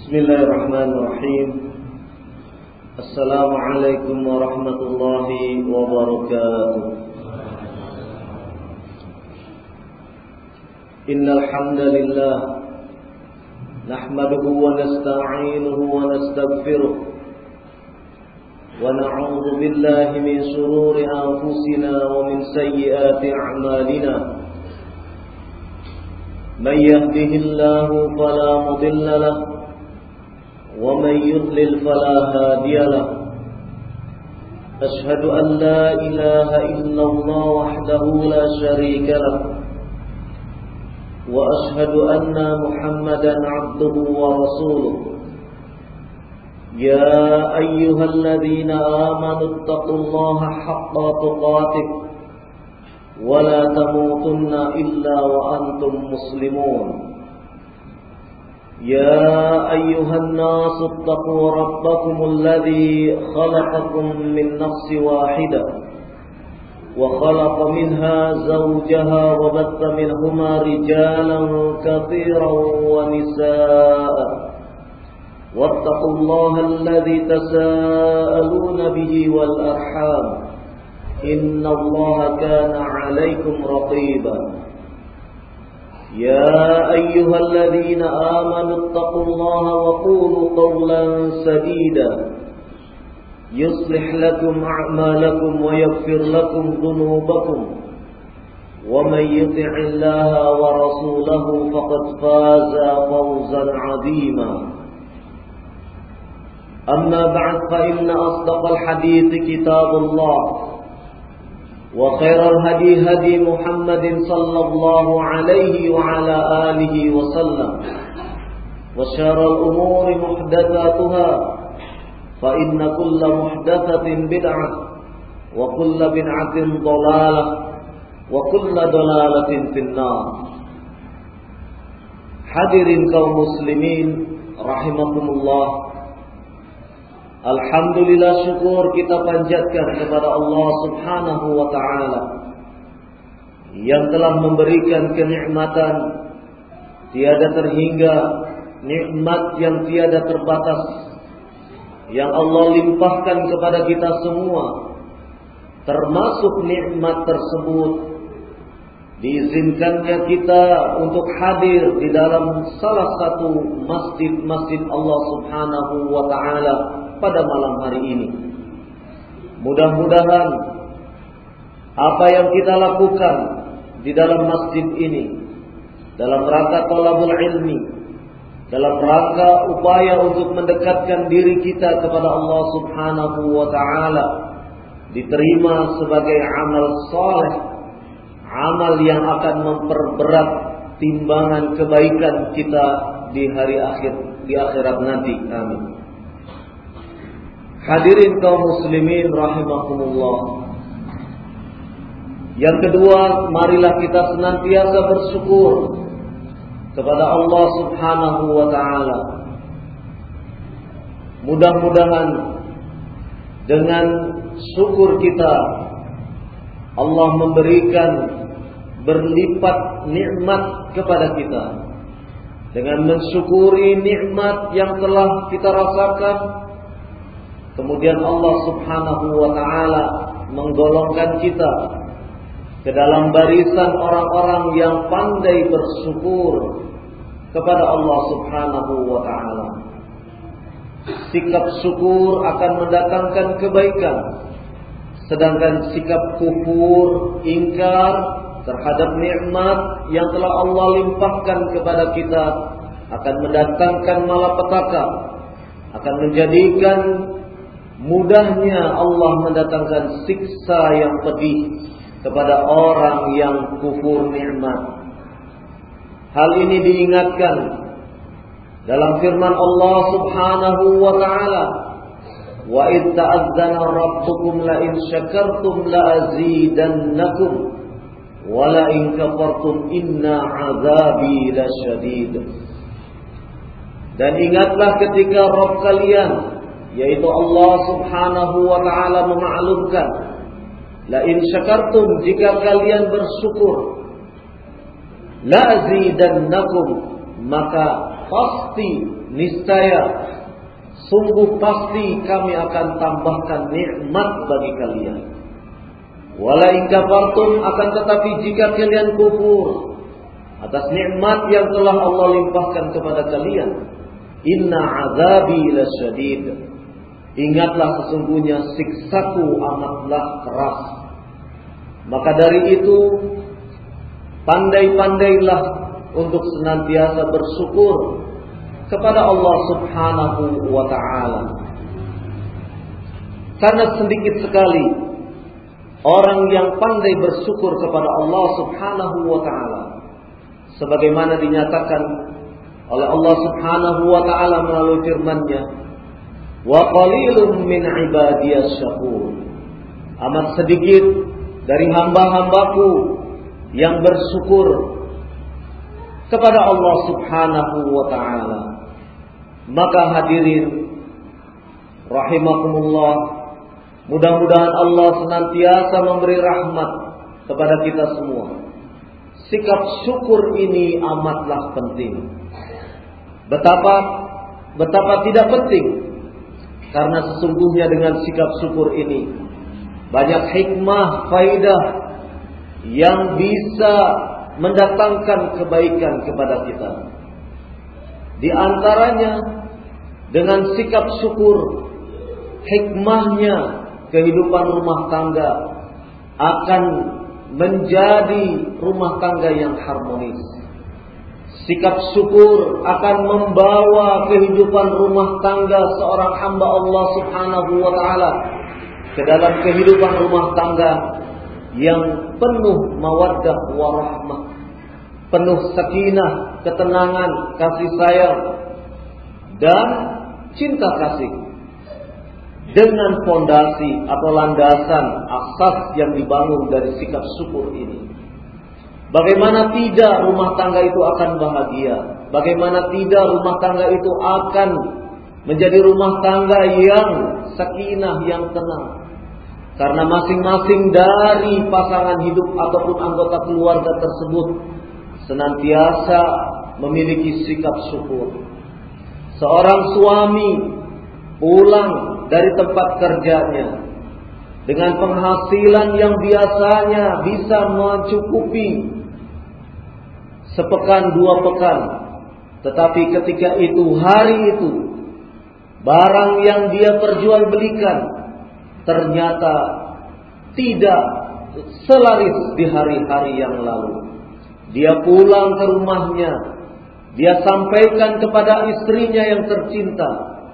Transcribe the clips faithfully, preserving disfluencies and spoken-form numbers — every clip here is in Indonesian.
Bismillahirrahmanirrahim. Assalamualaikum warahmatullahi wabarakatuh. Innal hamdalillah nahmaduhu wa nasta'inuhu wa nastaghfiruh wa na'udzu billahi min shururi anfusina wa min sayyiati a'malina. Man yahdihillahu fala mudilla lahu ومن يضلل فلا هادي له أشهد أن لا إله إلا الله وحده لا شريك له وأشهد أن محمدا عبده ورسوله يا أيها الذين آمنوا اتقوا الله حق تقاته ولا تموتن إلا وأنتم مسلمون يا أيها الناس اتقوا ربكم الذي خلقكم من نفس واحدة وخلق منها زوجها وبث منهما رجالا كثيرا ونساء واتقوا الله الذي تساءلون به والأرحام إن الله كان عليكم رقيبا يا أيها الذين آمنوا اتقوا الله وقولوا قولا سديدا يصلح لكم أعمالكم ويغفر لكم ذنوبكم ومن يطع الله ورسوله فقد فاز فوزا عظيما أما بعد فإن أصدق الحديث كتاب الله وخير الهدي هدي محمد صلى الله عليه وعلى آله وسلم وشر الأمور محدثاتها فإن كل محدثة بدعة وكل بدعة ضلالة وكل ضلالة في النار. Hadirin kaum muslimin rahimakumullah, alhamdulillah, syukur kita panjatkan kepada Allah subhanahu wa ta'ala yang telah memberikan kenikmatan tiada terhingga, nikmat yang tiada terbatas yang Allah limpahkan kepada kita semua. Termasuk nikmat tersebut diizinkannya kita untuk hadir di dalam salah satu masjid-masjid Allah subhanahu wa ta'ala pada malam hari ini. Mudah-mudahan apa yang kita lakukan di dalam masjid ini dalam rangka thalabul ilmi, dalam rangka upaya untuk mendekatkan diri kita kepada Allah subhanahu wa ta'ala, diterima sebagai amal saleh, amal yang akan memperberat timbangan kebaikan kita di hari akhir, di akhirat nanti. Amin. Hadirin kaum muslimin rahimakumullah. Yang kedua, marilah kita senantiasa bersyukur kepada Allah subhanahu wa ta'ala. Mudah-mudahan dengan syukur kita Allah memberikan berlipat nikmat kepada kita. Dengan mensyukuri nikmat yang telah kita rasakan, kemudian Allah subhanahu wa ta'ala menggolongkan kita ke dalam barisan orang-orang yang pandai bersyukur kepada Allah subhanahu wa ta'ala. Sikap syukur akan mendatangkan kebaikan, sedangkan sikap kufur, ingkar terhadap nikmat yang telah Allah limpahkan kepada kita akan mendatangkan malapetaka, akan menjadikan mudahnya Allah mendatangkan siksa yang pedih kepada orang yang kufur nikmat. Hal ini diingatkan dalam firman Allah subhanahu wa ta'ala, wa idh ta'adzana rabbukum la in syakartum la azidannakum wa la in kafartum inna azabi lasyadid. Dan ingatlah ketika Rabb kalian, yaitu Allah subhanahu wa ta'ala, memaklumkan, la in syakartum, jika kalian bersyukur, la azidannakum, maka pasti, niscaya, sungguh pasti kami akan tambahkan nikmat bagi kalian. Wala in kafartum, akan tetapi jika kalian kufur atas nikmat yang telah Allah limpahkan kepada kalian, inna azabi lasyadid, ingatlah sesungguhnya siksaku amatlah keras. Maka dari itu pandai-pandailah untuk senantiasa bersyukur kepada Allah Subhanahu wa ta'ala. Karena sedikit sekali orang yang pandai bersyukur kepada Allah Subhanahu wa ta'ala, sebagaimana dinyatakan oleh Allah Subhanahu wa ta'ala melalui firman-Nya, wa qalilun min ibadiyas syakur, amat sedikit dari hamba-hambaku yang bersyukur kepada Allah Subhanahu wa ta'ala. Maka hadirin rahimakumullah, mudah-mudahan Allah senantiasa memberi rahmat kepada kita semua. Sikap syukur ini amatlah penting. Betapa betapa tidak penting, karena sesungguhnya dengan sikap syukur ini banyak hikmah, faidah yang bisa mendatangkan kebaikan kepada kita. Di antaranya dengan sikap syukur, hikmahnya kehidupan rumah tangga akan menjadi rumah tangga yang harmonis. Sikap syukur akan membawa kehidupan rumah tangga seorang hamba Allah Subhanahu wa ta'ala ke dalam kehidupan rumah tangga yang penuh mawaddah warahmah, penuh sakinah, ketenangan, kasih sayang, dan cinta kasih, dengan fondasi atau landasan asas yang dibangun dari sikap syukur ini. Bagaimana tidak rumah tangga itu akan bahagia? Bagaimana tidak rumah tangga itu akan menjadi rumah tangga yang sakinah, yang tenang? Karena masing-masing dari pasangan hidup ataupun anggota keluarga tersebut senantiasa memiliki sikap syukur. Seorang suami pulang dari tempat kerjanya dengan penghasilan yang biasanya bisa mencukupi sepekan dua pekan, tetapi ketika itu, hari itu, barang yang dia perjualbelikan ternyata tidak selaris di hari-hari yang lalu. Dia pulang ke rumahnya, dia sampaikan kepada istrinya yang tercinta,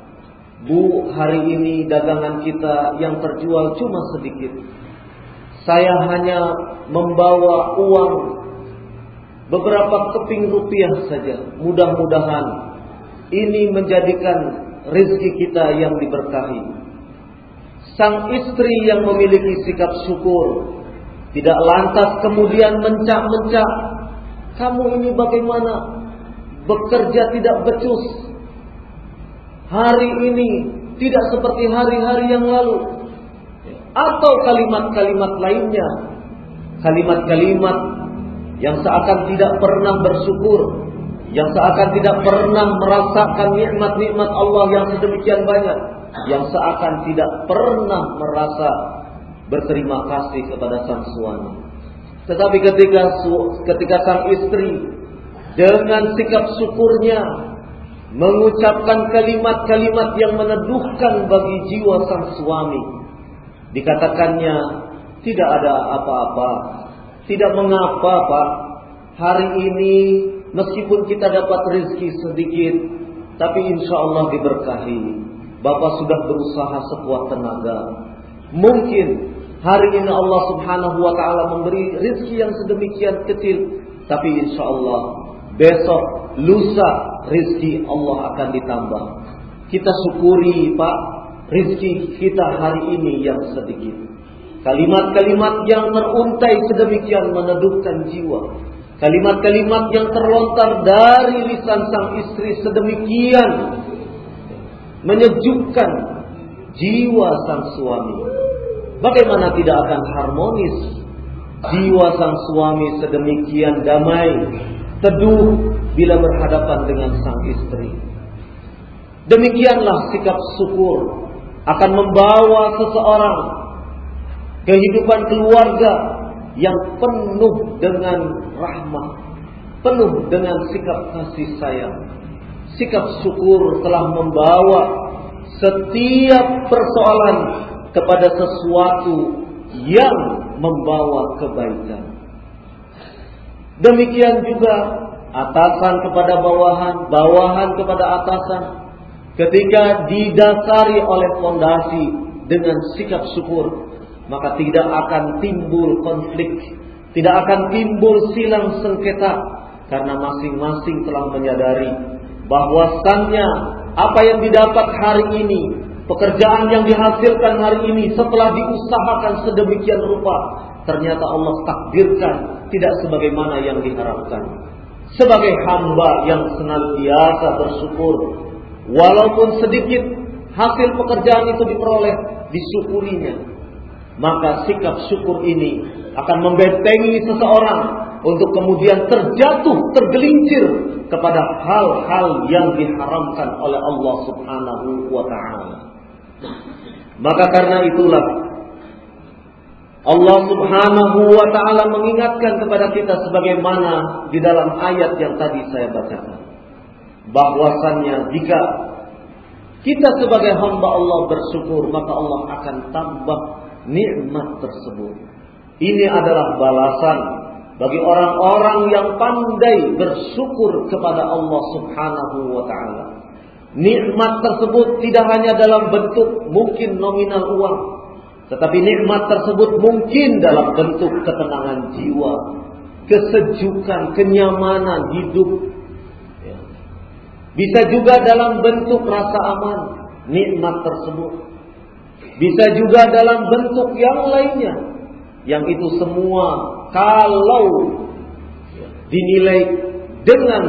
Bu, hari ini dagangan kita yang terjual cuma sedikit. Saya hanya membawa uang beberapa keping rupiah saja. Mudah-mudahan ini menjadikan rezeki kita yang diberkahi. Sang istri yang memiliki sikap syukur tidak lantas kemudian mencak-mencak, kamu ini bagaimana? Bekerja tidak becus. Hari ini tidak seperti hari-hari yang lalu. Atau kalimat-kalimat lainnya, kalimat-kalimat yang seakan tidak pernah bersyukur, yang seakan tidak pernah merasakan nikmat-nikmat Allah yang sedemikian banyak, yang seakan tidak pernah merasa berterima kasih kepada sang suami. Tetapi ketika ketika sang istri dengan sikap syukurnya mengucapkan kalimat-kalimat yang meneduhkan bagi jiwa sang suami, dikatakannya, tidak ada apa-apa, tidak mengapa Pak, hari ini meskipun kita dapat rezeki sedikit, tapi insya Allah diberkahi. Bapak sudah berusaha sekuat tenaga. Mungkin hari ini Allah Subhanahu wa ta'ala memberi rezeki yang sedemikian kecil, tapi insya Allah besok, lusa, rezeki Allah akan ditambah. Kita syukuri Pak, rezeki kita hari ini yang sedikit. Kalimat-kalimat yang teruntai sedemikian meneduhkan jiwa. Kalimat-kalimat yang terlontar dari lisan sang istri sedemikian menyejukkan jiwa sang suami. Bagaimana tidak akan harmonis jiwa sang suami sedemikian damai, teduh, bila berhadapan dengan sang istri. Demikianlah sikap syukur akan membawa seseorang kehidupan keluarga yang penuh dengan rahmah, penuh dengan sikap kasih sayang. Sikap syukur telah membawa setiap persoalan kepada sesuatu yang membawa kebaikan. Demikian juga atasan kepada bawahan, bawahan kepada atasan. Ketika didasari oleh fondasi dengan sikap syukur, maka tidak akan timbul konflik, tidak akan timbul silang sengketa, karena masing-masing telah menyadari bahwasannya apa yang didapat hari ini, pekerjaan yang dihasilkan hari ini setelah diusahakan sedemikian rupa, ternyata Allah takdirkan tidak sebagaimana yang diharapkan. Sebagai hamba yang senantiasa bersyukur, walaupun sedikit hasil pekerjaan itu diperoleh, disyukurinya, maka sikap syukur ini akan membentengi seseorang untuk kemudian terjatuh, tergelincir kepada hal-hal yang diharamkan oleh Allah Subhanahu wa ta'ala. Maka karena itulah Allah Subhanahu wa ta'ala mengingatkan kepada kita sebagaimana di dalam ayat yang tadi saya bacakan, bahwasannya jika kita sebagai hamba Allah bersyukur, maka Allah akan tambah nikmat tersebut. Ini adalah balasan bagi orang-orang yang pandai bersyukur kepada Allah Subhanahu wa ta'ala. Nikmat tersebut tidak hanya dalam bentuk mungkin nominal uang, tetapi nikmat tersebut mungkin dalam bentuk ketenangan jiwa, kesejukan, kenyamanan hidup. Bisa juga dalam bentuk rasa aman, nikmat tersebut. Bisa juga dalam bentuk yang lainnya, yang itu semua kalau dinilai dengan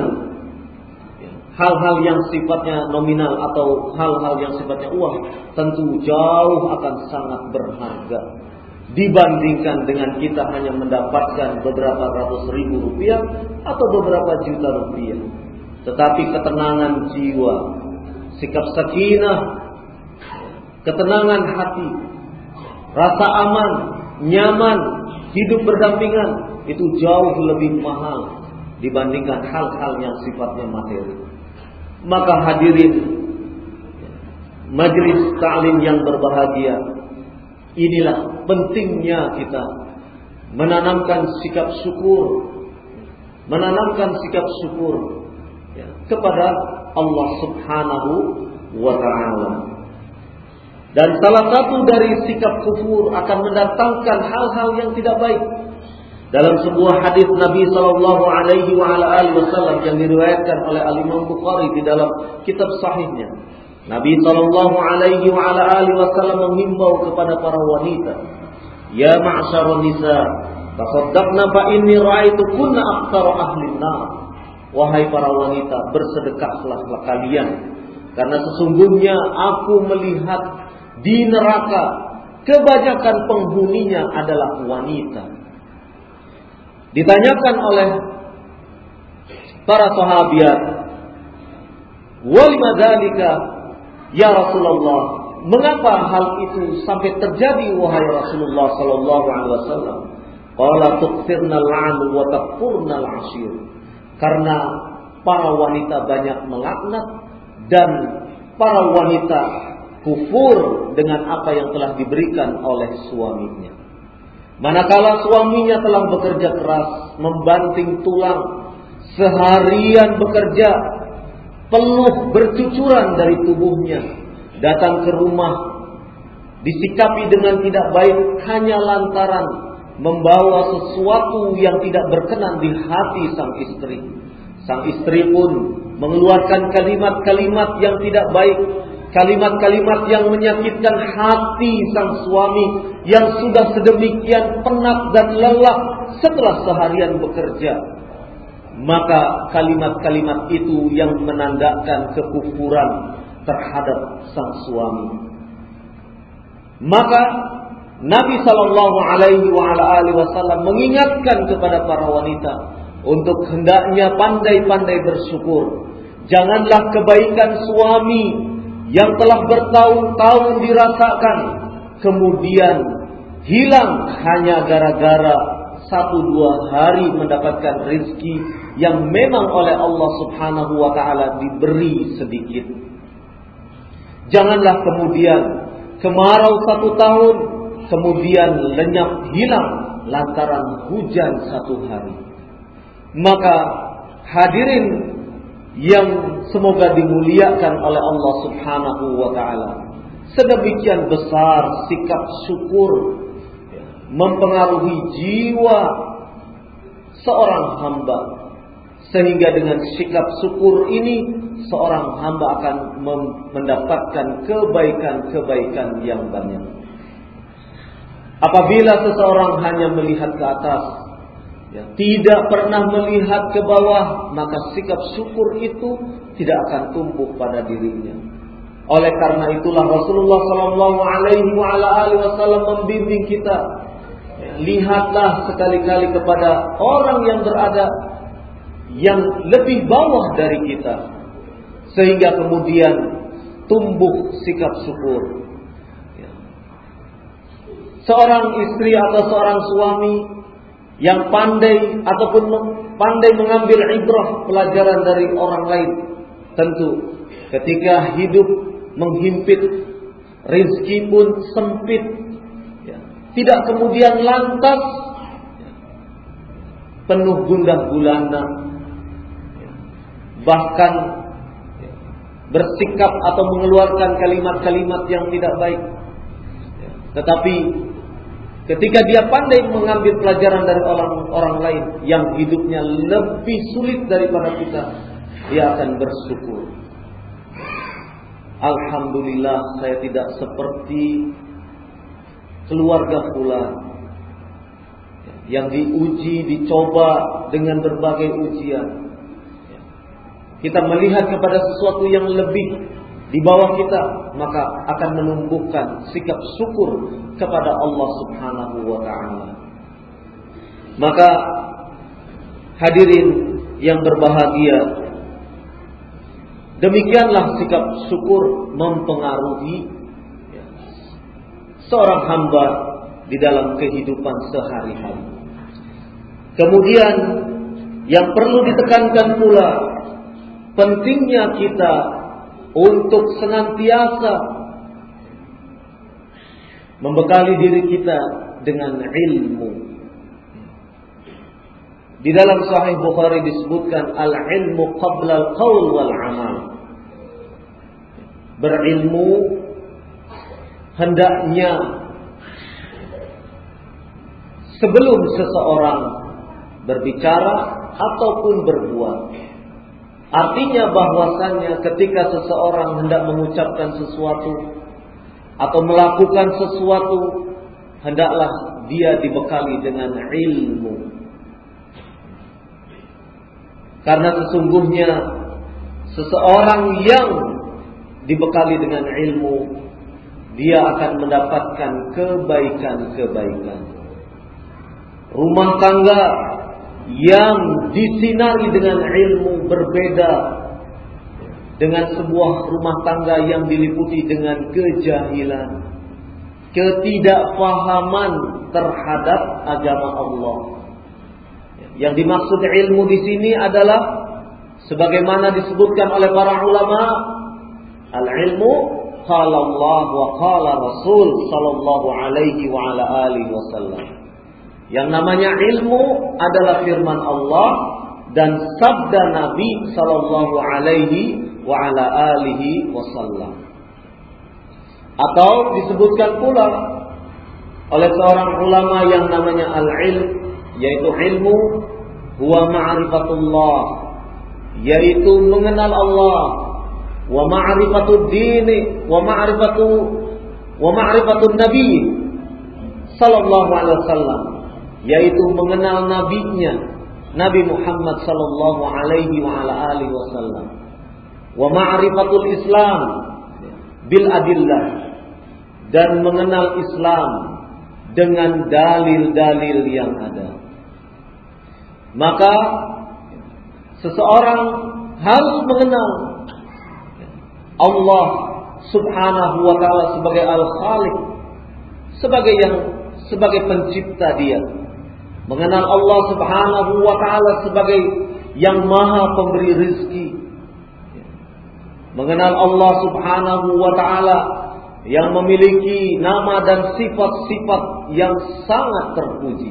hal-hal yang sifatnya nominal atau hal-hal yang sifatnya uang, tentu jauh akan sangat berharga dibandingkan dengan kita hanya mendapatkan beberapa ratus ribu rupiah atau beberapa juta rupiah. Tetapi ketenangan jiwa, sikap sakinah, ketenangan hati, rasa aman, nyaman, hidup berdampingan, itu jauh lebih mahal dibandingkan hal-hal yang sifatnya materi. Maka hadirin majelis ta'lim yang berbahagia, inilah pentingnya kita menanamkan sikap syukur, menanamkan sikap syukur ya, kepada Allah Subhanahu wa ta'ala. Dan salah satu dari sikap kufur akan mendatangkan hal-hal yang tidak baik. Dalam sebuah hadis Nabi sallallahu alaihi wa ala alihi wasallam yang diriwayatkan oleh Al-Imam Bukhari di dalam kitab sahihnya, Nabi sallallahu alaihi wa ala alihi wasallam menghimbau kepada para wanita, "Ya ma'syarun nisa, tasaddaqna fa inni ra'aitu kunna aktsara ahli an-nar." Wahai para wanita, bersedekahlah kalian, karena sesungguhnya aku melihat di neraka kebanyakan penghuninya adalah wanita. Ditanyakan oleh para sahabiat, "Walima dzalika ya Rasulullah?" Mengapa hal itu sampai terjadi wahai Rasulullah sallallahu alaihi wasallam? Qala tukthirna al-'an wa takfurna al-'ashir. Karena para wanita banyak melaknat dan para wanita kufur dengan apa yang telah diberikan oleh suaminya. Manakala suaminya telah bekerja keras, membanting tulang, seharian bekerja, peluh bercucuran dari tubuhnya, datang ke rumah, disikapi dengan tidak baik hanya lantaran membawa sesuatu yang tidak berkenan di hati sang istri. Sang istri pun mengeluarkan kalimat-kalimat yang tidak baik, kalimat-kalimat yang menyakitkan hati sang suami yang sudah sedemikian penat dan lelah setelah seharian bekerja. Maka kalimat-kalimat itu yang menandakan kekufuran terhadap sang suami. Maka Nabi sallallahu alaihi wa ala alihi wasallam mengingatkan kepada para wanita untuk hendaknya pandai-pandai bersyukur. Janganlah kebaikan suami yang telah bertahun-tahun dirasakan kemudian hilang hanya gara-gara satu dua hari mendapatkan rezeki yang memang oleh Allah Subhanahu wa taala diberi sedikit. Janganlah kemudian kemarau satu tahun kemudian lenyap hilang lantaran hujan satu hari. Maka hadirin yang semoga dimuliakan oleh Allah Subhanahu wa taala, sedemikian besar sikap syukur mempengaruhi jiwa seorang hamba, sehingga dengan sikap syukur ini seorang hamba akan mendapatkan kebaikan-kebaikan yang banyak. Apabila seseorang hanya melihat ke atas, ya, tidak pernah melihat ke bawah, maka sikap syukur itu tidak akan tumbuh pada dirinya. Oleh karena itulah Rasulullah Sallallahu Alaihi Wasallam membimbing kita, ya, lihatlah sekali-kali kepada orang yang berada yang lebih bawah dari kita, sehingga kemudian tumbuh sikap syukur. Ya. Seorang istri atau seorang suami yang pandai ataupun pandai mengambil ibrah pelajaran dari orang lain, tentu ketika hidup menghimpit, rezeki pun sempit, ya, tidak kemudian lantas ya, penuh gundah gulana, ya, bahkan ya, bersikap atau mengeluarkan kalimat-kalimat yang tidak baik, ya, tetapi ketika dia pandai mengambil pelajaran dari orang-orang lain yang hidupnya lebih sulit daripada kita, dia akan bersyukur. Alhamdulillah, saya tidak seperti keluarga fulan yang diuji, dicoba dengan berbagai ujian. Kita melihat kepada sesuatu yang lebih di bawah kita, maka akan menumbuhkan sikap syukur kepada Allah Subhanahu wa taala. Maka hadirin yang berbahagia, demikianlah sikap syukur mempengaruhi seorang hamba di dalam kehidupan sehari-hari. Kemudian yang perlu ditekankan pula, pentingnya kita untuk senantiasa membekali diri kita dengan ilmu. Di dalam Sahih Bukhari disebutkan al-ilmu qabla al-qaul wal amal. Berilmu hendaknya sebelum seseorang berbicara ataupun berbuat. Artinya bahwasannya ketika seseorang hendak mengucapkan sesuatu atau melakukan sesuatu, hendaklah dia dibekali dengan ilmu. Karena sesungguhnya seseorang yang dibekali dengan ilmu, dia akan mendapatkan kebaikan-kebaikan. Rumah tangga yang disinari dengan ilmu berbeda dengan sebuah rumah tangga yang diliputi dengan kejahilan, ketidakfahaman terhadap agama Allah. Yang dimaksud ilmu di sini adalah sebagaimana disebutkan oleh para ulama, al-ilmu qala Allah wa qala Rasul sallallahu alaihi wa ala alihi wasallam. Yang namanya ilmu adalah firman Allah dan sabda Nabi sallallahu alaihi wa ala alihi wasallam. Atau disebutkan pula oleh seorang ulama yang namanya al-ilm, yaitu ilmu huwa ma'rifatullah, yaitu mengenal Allah, wa ma'rifatud dini, wa ma'rifatu wa ma'rifatun nabi sallallahu alaihi wasallam, yaitu mengenal nabinya Nabi Muhammad sallallahu alaihi wa ala alihi wasallam, wa ma'rifatul Islam bil adillah, dan mengenal Islam dengan dalil-dalil yang ada. Maka seseorang harus mengenal Allah Subhanahu wa ta'ala sebagai Al-Khaliq, sebagai yang sebagai pencipta dia. Mengenal Allah Subhanahu wa ta'ala sebagai yang maha pemberi rizki. Mengenal Allah Subhanahu wa ta'ala yang memiliki nama dan sifat-sifat yang sangat terpuji.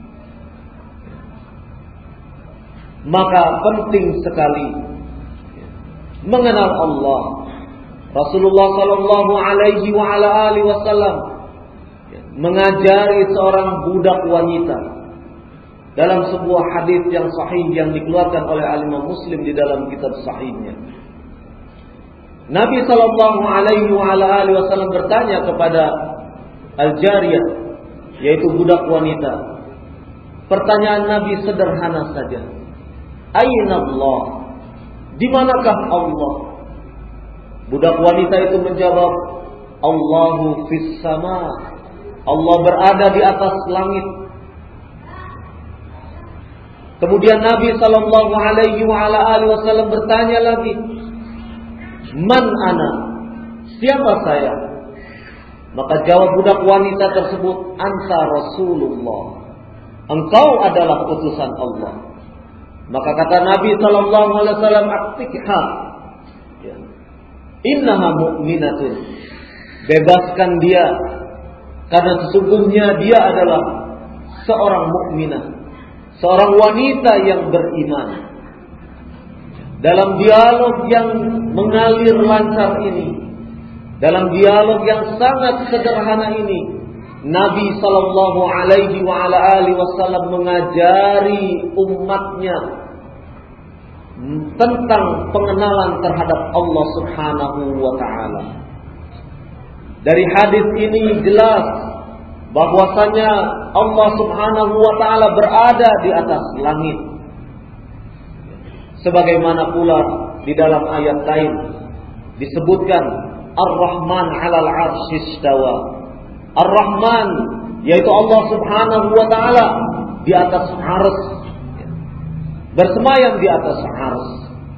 Maka penting sekali mengenal Allah. Rasulullah sallallahu alaihi wa ala alihi wasallam mengajari seorang budak wanita dalam sebuah hadis yang sahih yang dikeluarkan oleh Imam Muslim di dalam kitab sahihnya. Nabi sallallahu alaihi wa ala alihi wasallam bertanya kepada al-jariyah, yaitu budak wanita. Pertanyaan Nabi sederhana saja. Aina Allah? Di manakah Allah? Budak wanita itu menjawab, Allahu fis sama. Allah berada di atas langit. Kemudian Nabi sallallahu alaihi wa ala alihi wasallam bertanya lagi, Man ana? Siapa saya? Maka jawab budak wanita tersebut, Anta Rasulullah. Engkau adalah utusan Allah. Maka kata Nabi sallallahu alaihi wasallam, Aktikha. Ya. Innaha mu'minatun. Bebaskan dia, karena sesungguhnya dia adalah seorang mukminah, seorang wanita yang beriman. Dalam dialog yang mengalir lancar ini, dalam dialog yang sangat sederhana ini, Nabi sallallahu alaihi wa ala alihi wasallam mengajari umatnya tentang pengenalan terhadap Allah Subhanahu wa ta'ala. Dari hadis ini jelas bahwasanya Allah Subhanahu wa ta'ala berada di atas langit. Sebagaimana pula di dalam ayat lain disebutkan Ar-Rahman 'alal 'arsy istawa. Ar-Rahman yaitu Allah Subhanahu wa ta'ala di atas arsy, bersemayam di atas arsy.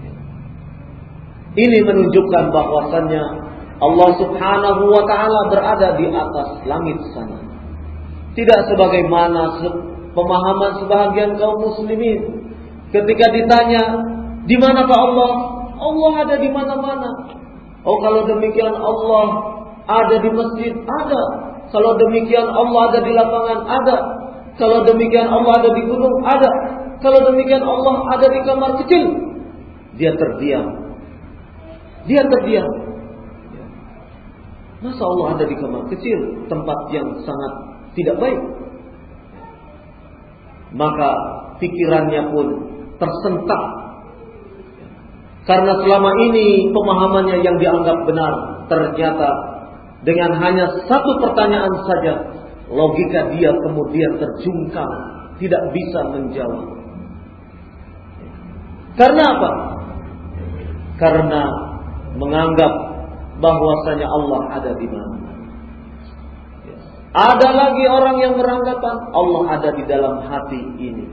Ini menunjukkan bahwasannya Allah Subhanahu wa ta'ala berada di atas langit sana. Tidak sebagaimana pemahaman sebahagian kaum muslimin ketika ditanya, di manakah Allah? Allah ada di mana-mana. Oh, kalau demikian Allah ada di masjid? Ada. Kalau demikian Allah ada di lapangan? Ada. Kalau demikian Allah ada di gunung? Ada. Kalau demikian Allah ada di kamar kecil? Dia terdiam. Dia terdiam. Masa Allah ada di kamar kecil, tempat yang sangat tidak baik? Maka pikirannya pun tersentak. Karena selama ini pemahamannya yang dianggap benar, ternyata dengan hanya satu pertanyaan saja, logika dia kemudian terjungkal, tidak bisa menjawab. Karena apa? Karena menganggap bahwasanya Allah ada di mana. Ada lagi orang yang beranggapan Allah ada di dalam hati ini.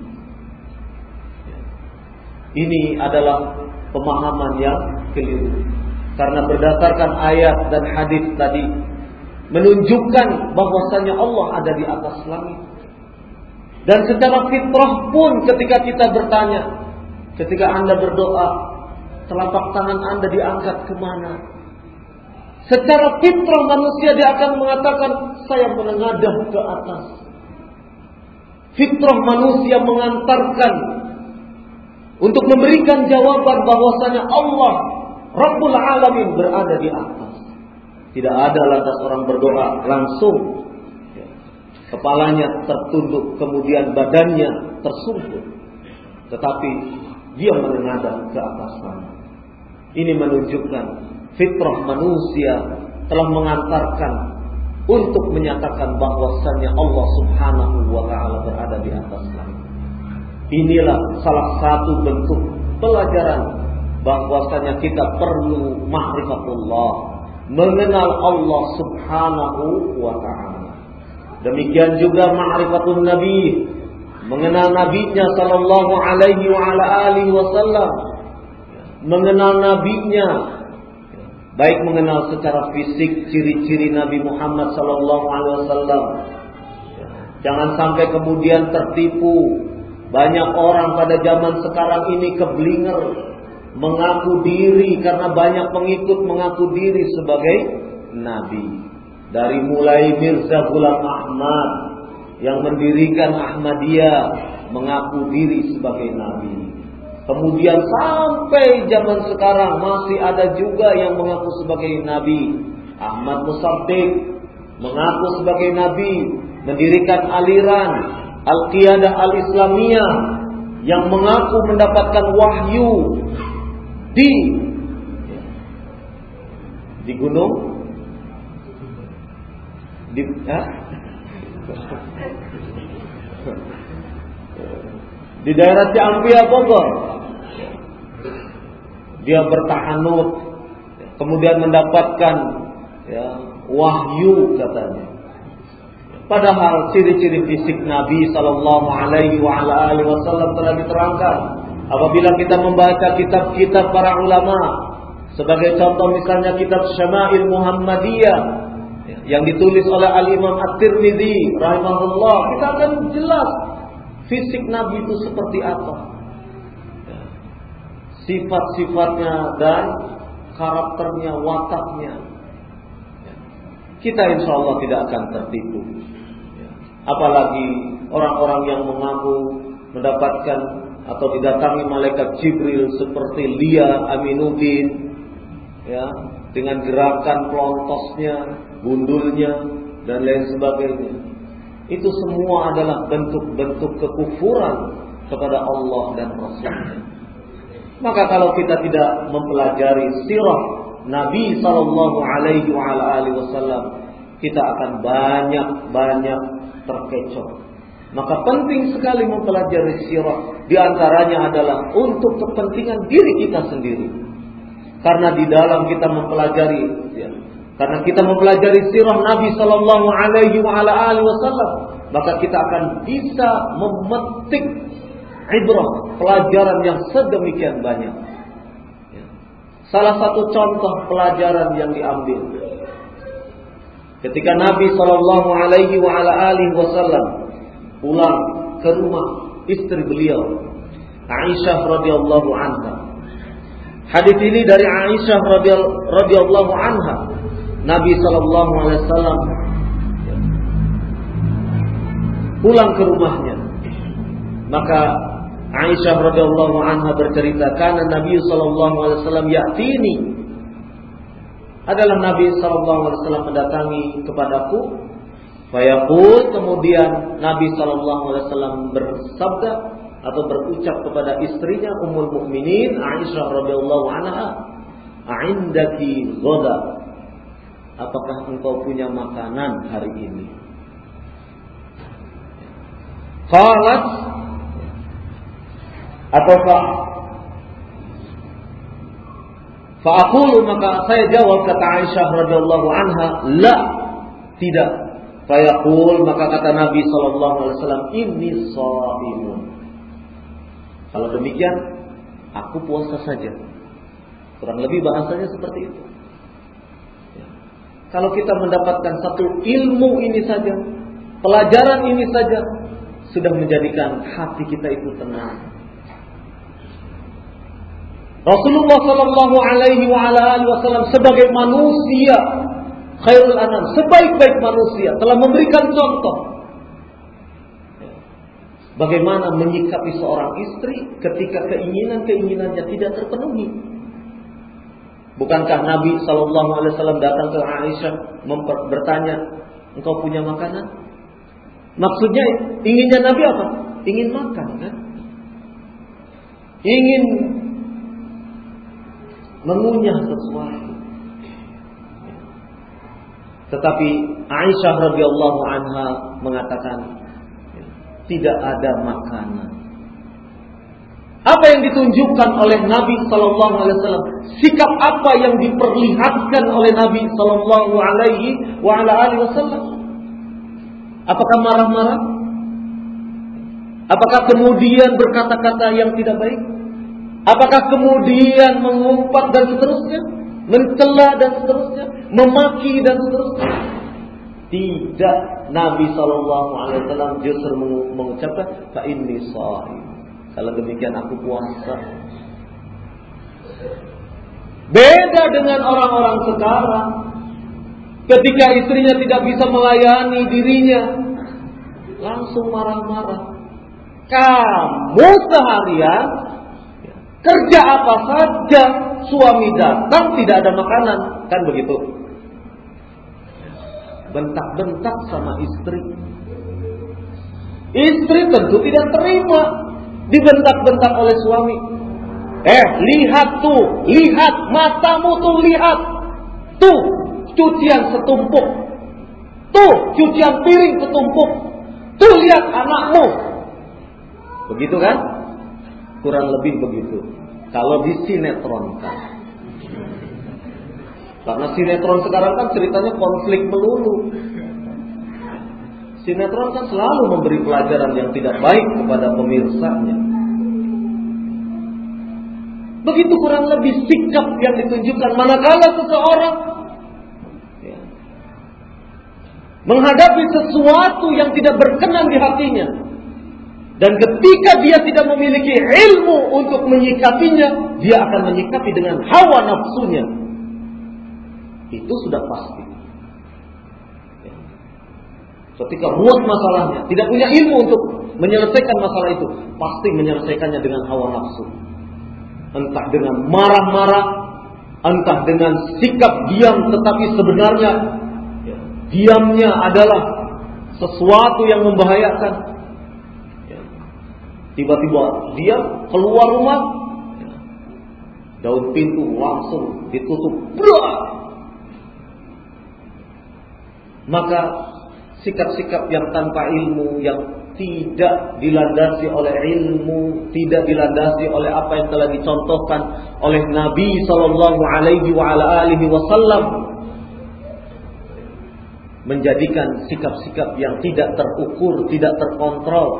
Ini adalah pemahaman yang keliru. Karena berdasarkan ayat dan hadis tadi menunjukkan bahwasanya Allah ada di atas langit. Dan secara fitrah pun ketika kita bertanya, ketika Anda berdoa, telapak tangan Anda diangkat kemana? Secara fitrah manusia dia akan mengatakan, saya menengadah ke atas. Fitrah manusia mengantarkan untuk memberikan jawaban bahwasanya Allah Rabbul Alamin berada di atas. Tidak ada lantas orang berdoa langsung kepalanya tertunduk, kemudian badannya tersungkur, tetapi dia menengadah ke atas sana. Ini menunjukkan fitrah manusia telah mengantarkan untuk menyatakan bahwasannya Allah Subhanahu wa ta'ala berada di atas langit. Inilah salah satu bentuk pelajaran bahwasanya kita perlu ma'rifatullah, mengenal Allah Subhanahu wa ta'ala. Demikian juga ma'rifatun Nabi, mengenal nabinya sallallahu alaihi wa ala alihi wasallam, mengenal nabinya, baik mengenal secara fisik ciri-ciri Nabi Muhammad sallallahu alaihi wasallam. Jangan sampai kemudian tertipu. Banyak orang pada zaman sekarang ini keblinger, mengaku diri karena banyak pengikut mengaku diri sebagai nabi. Dari mulai Mirza Ghulam Ahmad yang mendirikan Ahmadiyah mengaku diri sebagai nabi. Kemudian sampai zaman sekarang masih ada juga yang mengaku sebagai nabi. Ahmad Musaddiq mengaku sebagai nabi, mendirikan aliran Al-Qiyadah Al-Islamiyah yang mengaku mendapatkan wahyu di di gunung di eh? di daerah Ciampia Bogor. Dia bertahanut, kemudian mendapatkan ya, wahyu katanya. Padahal ciri-ciri fisik Nabi sallallahu alaihi wa ala alihi wasallam telah diterangkan. Apabila kita membaca kitab-kitab para ulama, sebagai contoh misalnya kitab Syama'il Muhammadiyah yang ditulis oleh Al-Imam At-Tirmidzi rahimahullah, kita akan jelas fisik Nabi itu seperti apa, sifat-sifatnya dan karakternya, wataknya. Kita insya Allah tidak akan tertipu. Apalagi orang-orang yang mengaku mendapatkan atau didatangi malaikat Jibril seperti Lia Aminuddin, ya, dengan gerakan pelontosnya, gundulnya dan lain sebagainya. Itu semua adalah bentuk-bentuk kekufuran kepada Allah dan Rasul-Nya. Maka kalau kita tidak mempelajari sirah Nabi sallallahu alaihi wasallam, kita akan banyak-banyak terkecoh. Maka penting sekali mempelajari sirah. Di antaranya adalah untuk kepentingan diri kita sendiri. Karena di dalam kita mempelajari, ya, karena kita mempelajari sirah Nabi sallallahu alaihi wasallam, maka kita akan bisa memetik ibrah, pelajaran yang sedemikian banyak. Salah satu contoh pelajaran yang diambil ketika Nabi sallallahu alaihi wasallam pulang ke rumah istri beliau Aisyah radhiyallahu anha. Hadis ini dari Aisyah radhiyallahu anha. Nabi sallallahu alaihi wasallam pulang ke rumahnya. Maka Aisyah radhiyallahu anha bercerita, karena Nabi sallallahu alaihi wasallam ya'tini, adalah Nabi sallallahu alaihi wasallam mendatangi kepadaku, fayaqul, kemudian Nabi sallallahu alaihi wasallam bersabda atau berucap kepada istrinya Ummul Mukminin Aisyah radhiyallahu anha, "A'indaki ghada?" Apakah engkau punya makanan hari ini? Qalat, atau fa fa'aqulu, maka saya jawab, kata Aisyah radhiyallahu anha, la, tidak. Fayaqul, maka kata Nabi sallallahu alaihi wasallam, inni shaimun. Kalau demikian, aku puasa saja. Kurang lebih bahasanya seperti itu. Ya. Kalau kita mendapatkan satu ilmu ini saja, pelajaran ini saja, sudah menjadikan hati kita itu tenang. Rasulullah sallallahu alaihi wasallam sebagai manusia khairul anam, sebaik-baik manusia, telah memberikan contoh bagaimana menyikapi seorang istri ketika keinginan-keinginannya tidak terpenuhi. Bukankah Nabi sallallahu alaihi wasallam datang ke Aisyah bertanya, engkau punya makanan? Maksudnya inginnya Nabi apa? Ingin makan, kan? Ingin mengunyah sesuatu. Tetapi Aisyah radhiyallahu anha mengatakan tidak ada makanan. Apa yang ditunjukkan oleh Nabi sallallahu alaihi wasallam? Sikap apa yang diperlihatkan oleh Nabi sallallahu alaihi wasallam? Apakah marah-marah? Apakah kemudian berkata-kata yang tidak baik? Apakah kemudian mengumpat dan seterusnya, mencela dan seterusnya, memaki dan seterusnya? Tidak. Nabi Shallallahu Alaihi Wasallam justru mengucapkan, fa inni shaim. Kalau demikian aku puasa. Beda dengan orang-orang sekarang. Ketika istrinya tidak bisa melayani dirinya, langsung marah-marah. Kamu seharian kerja apa saja, suami datang tidak ada makanan, kan begitu? Bentak-bentak sama istri. Istri tentu tidak terima dibentak-bentak oleh suami. Eh, lihat tuh, lihat matamu tuh, lihat tuh cucian setumpuk, tuh cucian piring setumpuk, tuh lihat anakmu. Begitu kan? Kurang lebih begitu. Kalau disinetronkan. Karena sinetron sekarang kan ceritanya konflik melulu. Sinetron kan selalu memberi pelajaran yang tidak baik kepada pemirsanya. Begitu kurang lebih sikap yang ditunjukkan manakala seseorang ya, menghadapi sesuatu yang tidak berkenan di hatinya. Dan ketika dia tidak memiliki ilmu untuk menyikapinya, dia akan menyikapi dengan hawa nafsunya. Itu sudah pasti. Ya. Ketika muat masalahnya, tidak punya ilmu untuk menyelesaikan masalah itu, pasti menyelesaikannya dengan hawa nafsu. Entah dengan marah-marah, entah dengan sikap diam, tetapi sebenarnya ya, diamnya adalah sesuatu yang membahayakan. Ya. Tiba-tiba dia keluar rumah, ya, daun pintu langsung ditutup. Blah! Maka sikap-sikap yang tanpa ilmu, yang tidak dilandasi oleh ilmu, tidak dilandasi oleh apa yang telah dicontohkan oleh Nabi Sallallahu Alaihi Wasallam, menjadikan sikap-sikap yang tidak terukur, tidak terkontrol,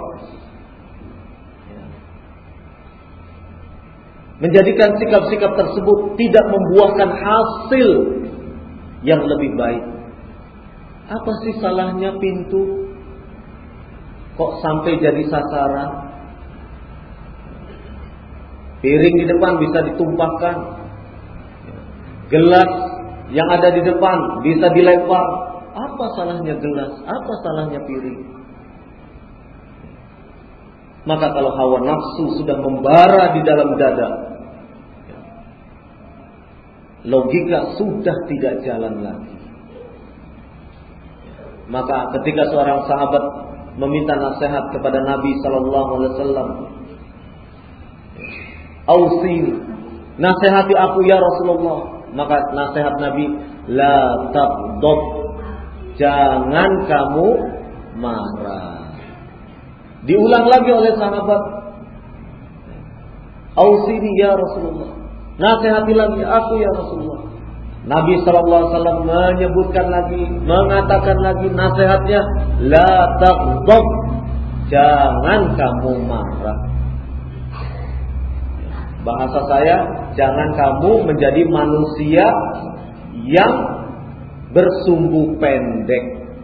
menjadikan sikap-sikap tersebut tidak membuahkan hasil yang lebih baik. Apa sih salahnya pintu kok sampai jadi sasaran? Piring di depan bisa ditumpahkan, gelas yang ada di depan bisa dilempar. Apa salahnya gelas? Apa salahnya piring? Maka kalau hawa nafsu sudah membara di dalam dada, logika sudah tidak jalan lagi. Maka ketika seorang sahabat meminta nasihat kepada Nabi Sallallahu Alaihi Wasallam, "Ausini, nasihati aku ya Rasulullah." Maka nasihat Nabi, "La taghdab, jangan kamu marah." Diulang lagi oleh sahabat, "Ausini ya Rasulullah, nasihati lagi aku ya Rasulullah." Nabi Sallallahu Alaihi Wasallam menyebutkan lagi, mengatakan lagi nasihatnya, la taghdab, jangan kamu marah. Bahasa saya, jangan kamu menjadi manusia yang bersumbu pendek.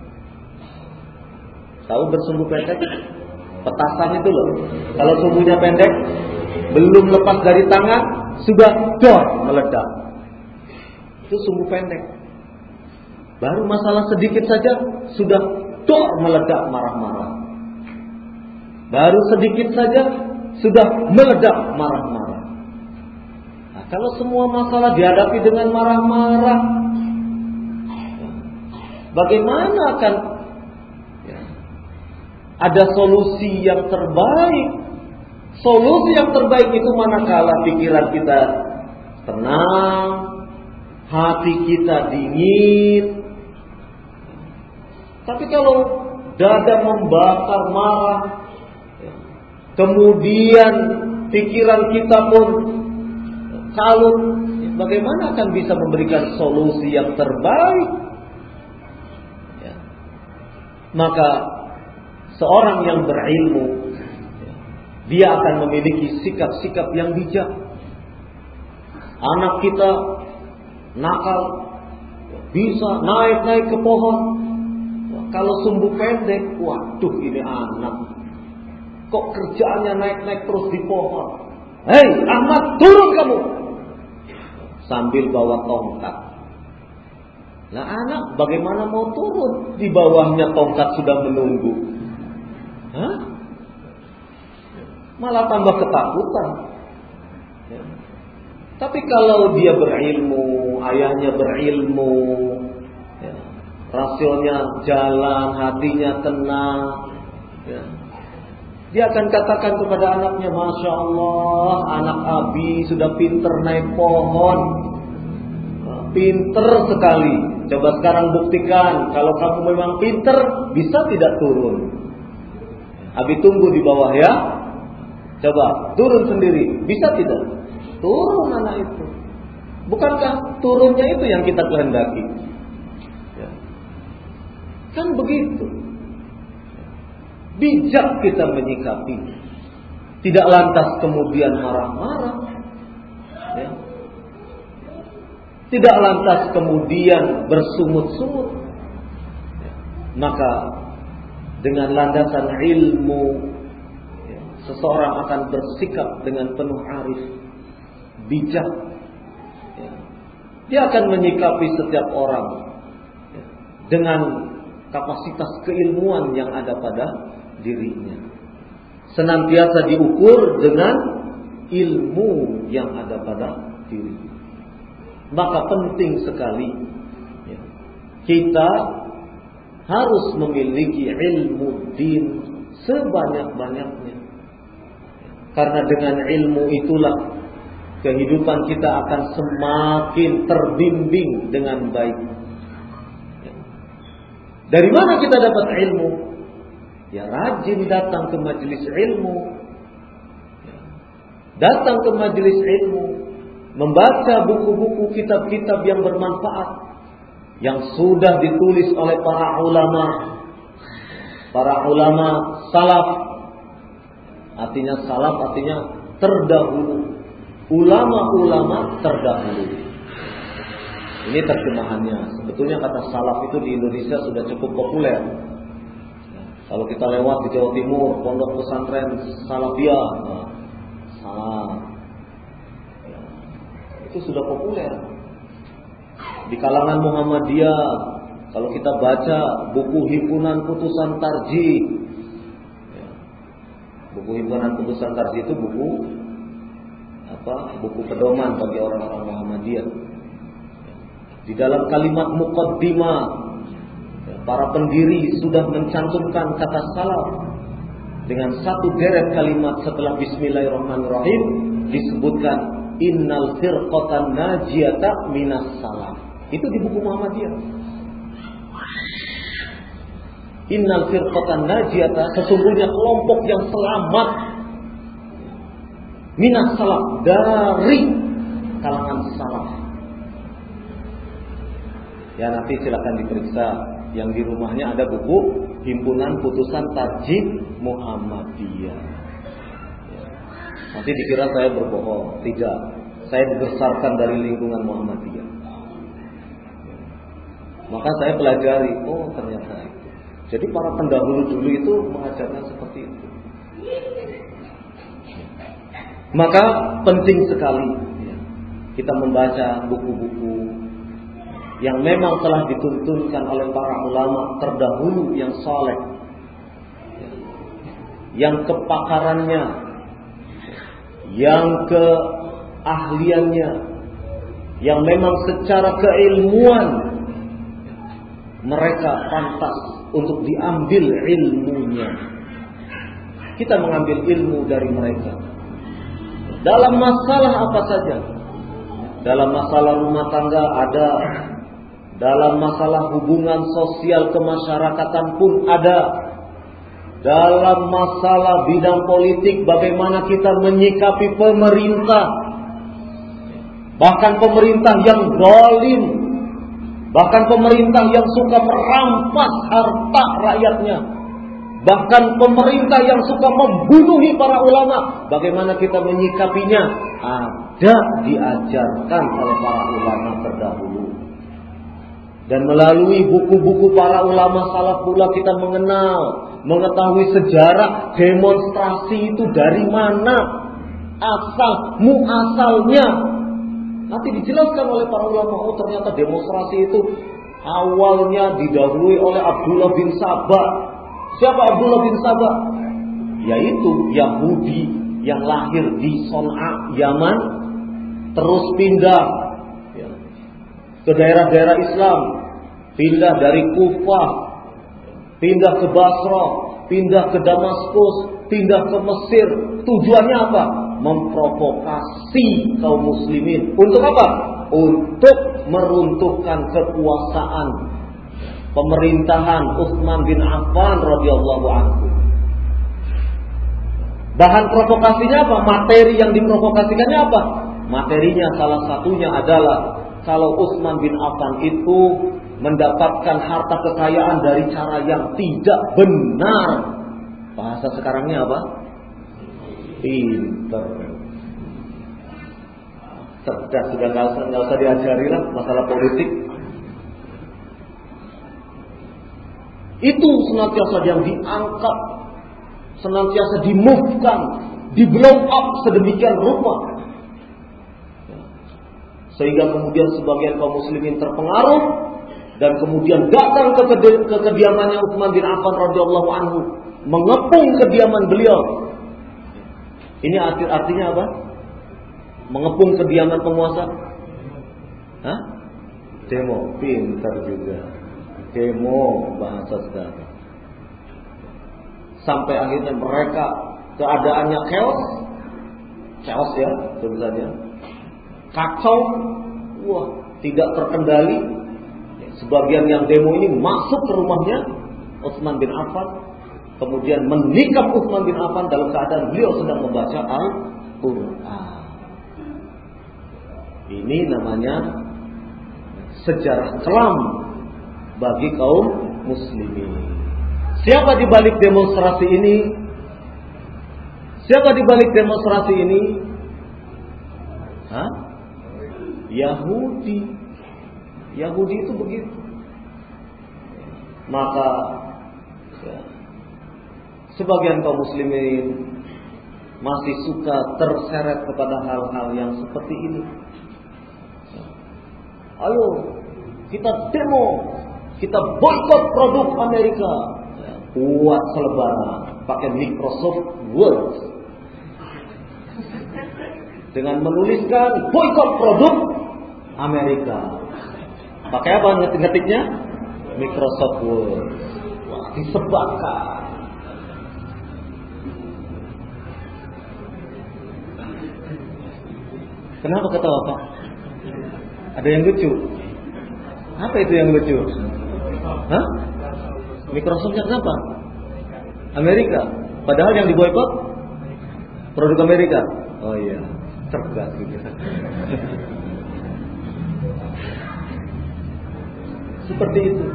Tahu bersumbu pendek? Petasan itu loh. Kalau sumbunya pendek, belum lepas dari tangan, sudah dor meledak. Itu sumbu pendek. Baru masalah sedikit saja sudah dor meledak marah-marah. Baru sedikit saja sudah meledak marah-marah. Nah, kalau semua masalah dihadapi dengan marah-marah, bagaimana akan ya, ada solusi yang terbaik? Solusi yang terbaik itu manakala pikiran kita tenang, hati kita dingin. Tapi kalau dada membakar marah, kemudian pikiran kita pun kalut, bagaimana akan bisa memberikan solusi yang terbaik? Ya. Maka seorang yang berilmu dia akan memiliki sikap-sikap yang bijak. Anak kita nakal, bisa naik-naik ke pohon. Kalau sumbu pendek, waduh ini anak kok kerjaannya naik-naik terus di pohon. Hei Ahmad, turun kamu, sambil bawa tongkat. Nah anak bagaimana mau turun? Di bawahnya tongkat sudah menunggu. Hah? Malah tambah ketakutan. Ya. Tapi kalau dia berilmu, ayahnya berilmu, ya, rasionya jalan, hatinya tenang, ya, dia akan katakan kepada anaknya, Masya Allah, anak Abi sudah pinter naik pohon, pinter sekali. Coba sekarang buktikan, kalau kamu memang pinter, bisa tidak turun? Abi tunggu di bawah ya. Coba turun sendiri, bisa tidak? Turun anak itu. Bukankah turunnya itu yang kita kehendaki? Ya. Kan begitu. Bijak kita menyikapi, tidak lantas kemudian marah-marah, ya. Tidak lantas kemudian bersungut-sungut, ya. Maka dengan landasan ilmu, ya, seseorang akan bersikap dengan penuh arif, bijak, ya. Dia akan menyikapi setiap orang, ya, dengan kapasitas keilmuan yang ada pada dirinya. Senantiasa diukur dengan ilmu yang ada pada dirinya. Maka penting sekali, ya, kita harus memiliki ilmu din sebanyak-banyaknya. Karena dengan ilmu itulah kehidupan kita akan semakin terbimbing dengan baik. Dari mana kita dapat ilmu? Ya rajin datang ke majelis ilmu. Datang ke majelis ilmu, membaca buku-buku kitab-kitab yang bermanfaat, yang sudah ditulis oleh para ulama. Para ulama salaf. Artinya salaf artinya terdahulu. Ulama-ulama terdahulu. Ini terjemahannya. Sebetulnya kata salaf itu di Indonesia sudah cukup populer. Kalau kita lewat di Jawa Timur, pondok pesantren Salafiyah, nah, salaf, ya, itu sudah populer. Di kalangan Muhammadiyah, kalau kita baca buku himpunan putusan tarjih, ya, buku himpunan putusan tarjih itu buku apa? Buku pedoman bagi orang-orang Muhammadiyah. Di dalam kalimat muqaddimah, para pendiri sudah mencantumkan kata salaf. Dengan satu deret kalimat setelah Bismillahirrahmanirrahim disebutkan innal firqatan najiyata minas salaf. Itu di buku Muhammadiyah. Innal firqatan najiyata, sesungguhnya kelompok yang selamat minas salaf, dari kalangan salaf. Ya nanti silakan diperiksa, yang di rumahnya ada buku himpunan putusan tarjih Muhammadiyah. Ya. Nanti dikira saya berbohong, tidak. Saya dibesarkan dari lingkungan Muhammadiyah. Maka saya pelajari, oh ternyata itu. Jadi para pendahulu dulu itu mengajarkan seperti itu. Maka penting sekali, ya, kita membaca buku-buku yang memang telah dituntunkan oleh para ulama terdahulu yang saleh, yang kepakarannya, yang keahliannya, yang memang secara keilmuan mereka pantas untuk diambil ilmunya. Kita mengambil ilmu dari mereka dalam masalah apa saja. Dalam masalah rumah tangga ada, dalam masalah hubungan sosial kemasyarakatan pun ada, dalam masalah bidang politik bagaimana kita menyikapi pemerintah, bahkan pemerintah yang zalim, bahkan pemerintah yang suka merampas harta rakyatnya, Bahkan pemerintah yang suka membunuhi para ulama, bagaimana kita menyikapinya? Ada diajarkan oleh para ulama terdahulu. Dan melalui buku-buku para ulama salaf pula kita mengenal, mengetahui sejarah demonstrasi itu dari mana, asal muasalnya. Nanti dijelaskan oleh para ulama, oh ternyata demonstrasi itu awalnya didahului oleh Abdullah bin Sabah. Siapa Abdullah bin Sabah? Yaitu Yahudi yang lahir di Son'a, Yaman, terus pindah ya, ke daerah-daerah Islam, pindah dari Kufah, pindah ke Basra, pindah ke Damaskus, pindah ke Mesir. Tujuannya apa? Memprovokasi kaum muslimin. Untuk apa? Untuk meruntuhkan kekuasaan pemerintahan Utsman bin Affan radhiyallahu anhu. Bahan provokasinya apa? Materi yang diprovokasikannya apa? Materinya salah satunya adalah kalau Utsman bin Affan itu mendapatkan harta kekayaan dari cara yang tidak benar. Bahasa sekarangnya apa? Pinter. Cerdas, sudah nggak usah, nggak usah diajari lah masalah politik. Itu senantiasa yang diangkat, senantiasa di-move-kan, di-blow up sedemikian rupa, sehingga kemudian sebagian kaum muslimin terpengaruh dan kemudian datang ke, kedi- ke kediamannya Utsman bin Affan radhiyallahu anhu, mengepung kediaman beliau. Ini arti artinya apa? Mengepung kediaman penguasa? Hah? Demo, pintar juga. Demo bahasa sekarang. Sampai akhirnya mereka keadaannya chaos, chaos ya tulisannya, kacau, wah tidak terkendali. Sebagian yang demo ini masuk ke rumahnya Utsman bin Affan, kemudian menikam Utsman bin Affan dalam keadaan beliau sedang membaca Al-Quran. Ini namanya sejarah kelam bagi kaum muslimin. Siapa di balik demonstrasi ini? Siapa di balik demonstrasi ini? Hah? Yahudi. Yahudi itu begitu. Maka ya, sebagian kaum muslimin masih suka terseret kepada hal-hal yang seperti ini. Ayo kita demo, kita boikot produk Amerika. Buat selebaran pakai Microsoft Word dengan menuliskan boikot produk Amerika. Pakai apa ngetik-ngetiknya? Microsoft Word. Wah, disebarkan. Kenapa ketawa Pak? Ada yang lucu? Apa itu yang lucu? Hah? Microsoftnya kenapa? Amerika. Padahal yang diboikot produk Amerika. Oh iya, cerdas gitu. Seperti itu.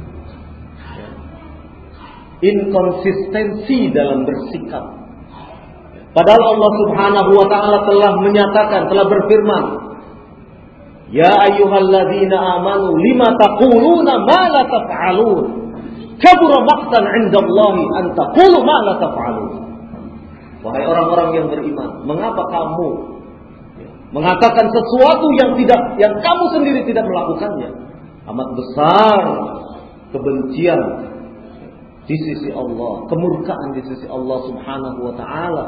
Inkonsistensi dalam bersikap. Padahal Allah Subhanahu wa taala telah menyatakan, telah berfirman, "Ya ayyuhalladzina amanu lima taquluna ma la taf'alun? Kabura maqtan 'indallahi an taqulu ma la taf'alun." Wahai orang-orang yang beriman, mengapa kamu mengatakan sesuatu yang tidak, yang kamu sendiri tidak melakukannya? Amat besar kebencian di sisi Allah, kemurkaan di sisi Allah Subhanahu wa taala.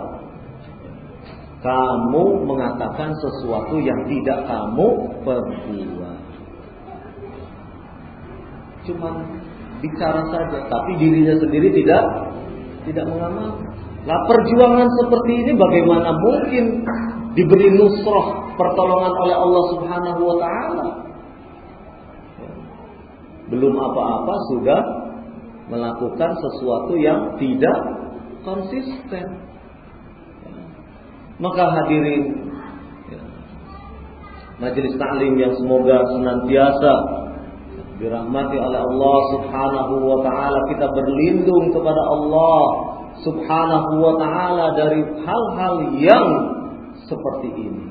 Kamu mengatakan sesuatu yang tidak kamu perbuat. Cuma bicara saja, tapi dirinya sendiri tidak tidak mengamalkan. Lah perjuangan seperti ini bagaimana mungkin diberi nusrah, pertolongan oleh Allah Subhanahu wa taala? Belum apa-apa sudah melakukan sesuatu yang tidak konsisten. Maka hadirin majelis taklim yang semoga senantiasa dirahmati oleh Allah Subhanahu wa ta'ala. Kita berlindung kepada Allah Subhanahu wa ta'ala dari hal-hal yang seperti ini.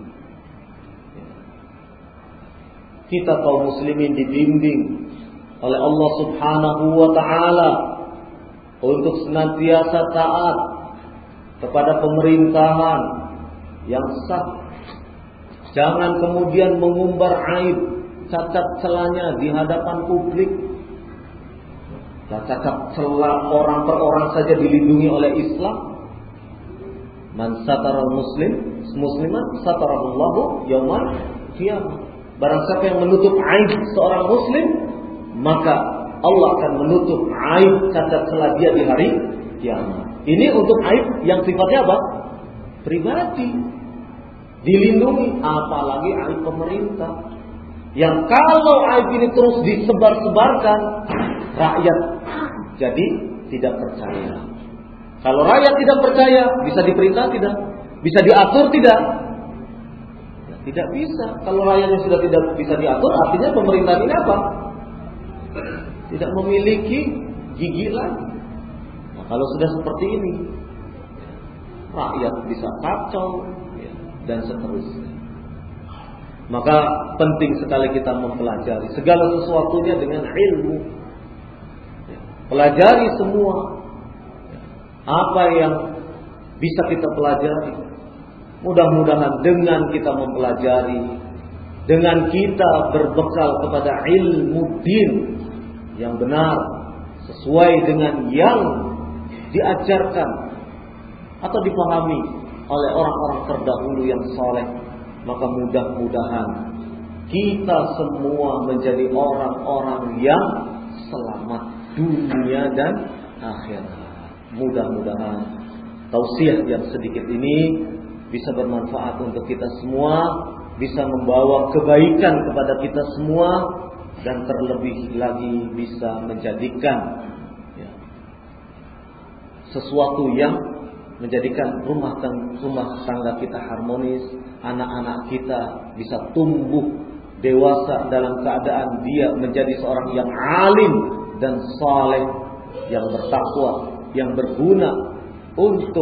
Kita kaum muslimin dibimbing oleh Allah Subhanahu wa ta'ala untuk senantiasa taat kepada pemerintahan yang sah. Jangan kemudian mengumbar aib, cacat celanya di hadapan publik. Cacat celah orang per orang saja dilindungi oleh Islam. Man satara muslim, musliman satarallahu yaumal qiyamah. Barang siapa yang menutup aib seorang muslim, maka Allah akan menutup aib cacat celah dia di hari kiamat. Ini untuk aib yang sifatnya apa? Pribadi. Dilindungi, apalagi aib pemerintah. Yang kalau aib ini terus disebar-sebarkan, rakyat jadi tidak percaya. Kalau rakyat tidak percaya, bisa diperintah tidak? Bisa diatur tidak? Ya, tidak bisa. Kalau rakyatnya sudah tidak bisa diatur, artinya pemerintah ini apa? Tidak memiliki gigi lagi. Nah, kalau sudah seperti ini, rakyat bisa kacau ya, dan seterusnya. Maka penting sekali kita mempelajari segala sesuatunya dengan ilmu. Pelajari semua apa yang bisa kita pelajari. Mudah-mudahan dengan kita mempelajari, dengan kita berbekal kepada ilmu din yang benar, sesuai dengan yang diajarkan atau dipahami oleh orang-orang terdahulu yang saleh, maka mudah-mudahan kita semua menjadi orang-orang yang selamat dunia dan akhirat. Mudah-mudahan tausiah yang sedikit ini bisa bermanfaat untuk kita semua, bisa membawa kebaikan kepada kita semua, dan terlebih lagi bisa menjadikan ya, sesuatu yang menjadikan rumah rumah tangga kita harmonis, anak-anak kita bisa tumbuh dewasa dalam keadaan dia menjadi seorang yang alim dan saleh, yang bertakwa, yang berguna untuk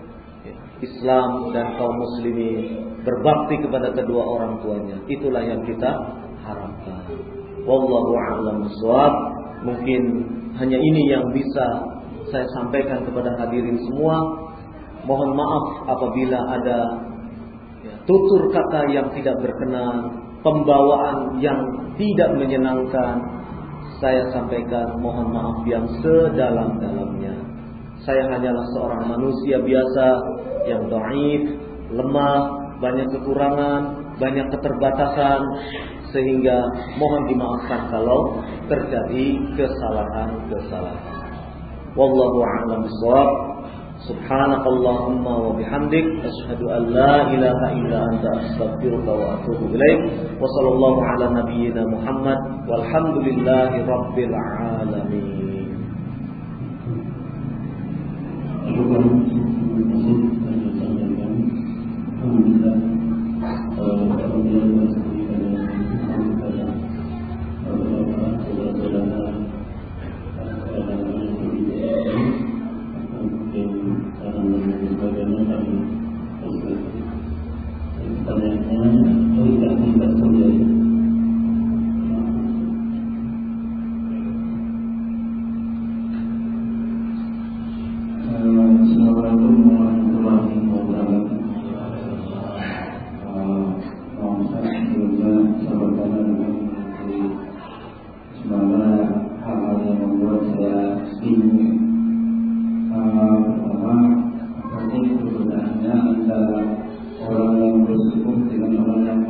Islam dan kaum muslimin, berbakti kepada kedua orang tuanya. Itulah yang kita harapkan. Wallahu a'lam bishawab. Mungkin hanya ini yang bisa saya sampaikan kepada hadirin semua. Mohon maaf apabila ada ya, tutur kata yang tidak berkenan, pembawaan yang tidak menyenangkan. Saya sampaikan mohon maaf yang sedalam-dalamnya. Saya hanyalah seorang manusia biasa yang dhaif, lemah, banyak kekurangan, banyak keterbatasan, sehingga mohon dimaafkan kalau terjadi kesalahan-kesalahan. Wallahu a'lam bishawab. Subhanakallahumma wa bihamdik, asyhadu an la ilaha illa anta, astaghfiruka wa atubu ilaik. Wa sallallahu ala nabiyyina Muhammad walhamdulillahi rabbil alamin. Orang yang bersyukur dengan orang yang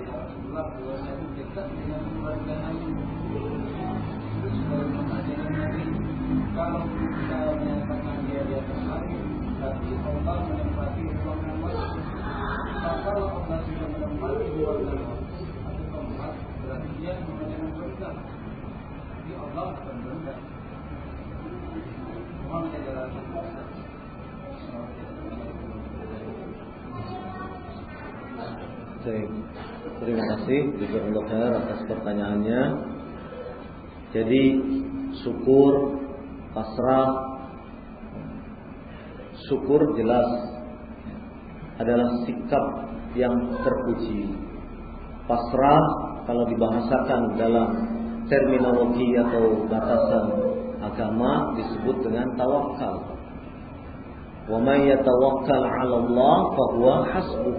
Rasulullah bahwa dekat dengan keluarga Nabi. Terus kalau mengajarkan Nabi, kalau kita menyatakan dia di atas langit, berarti Allah menempati ruang dan waktu. Kalau Allah sudah menempati ruang dan waktu atau tempat, berarti dia mengajarkan berkat. Jadi Allah akan berkat. Mohon saya jelaskan. Baik, terima kasih Jazakallahu khair atas pertanyaannya. Jadi syukur, pasrah, syukur jelas adalah sikap yang terpuji. Pasrah kalau dibahasakan dalam terminologi atau batasan agama disebut dengan tawakal. Wa may yatawakkal 'ala Allah fa huwa hasbuh.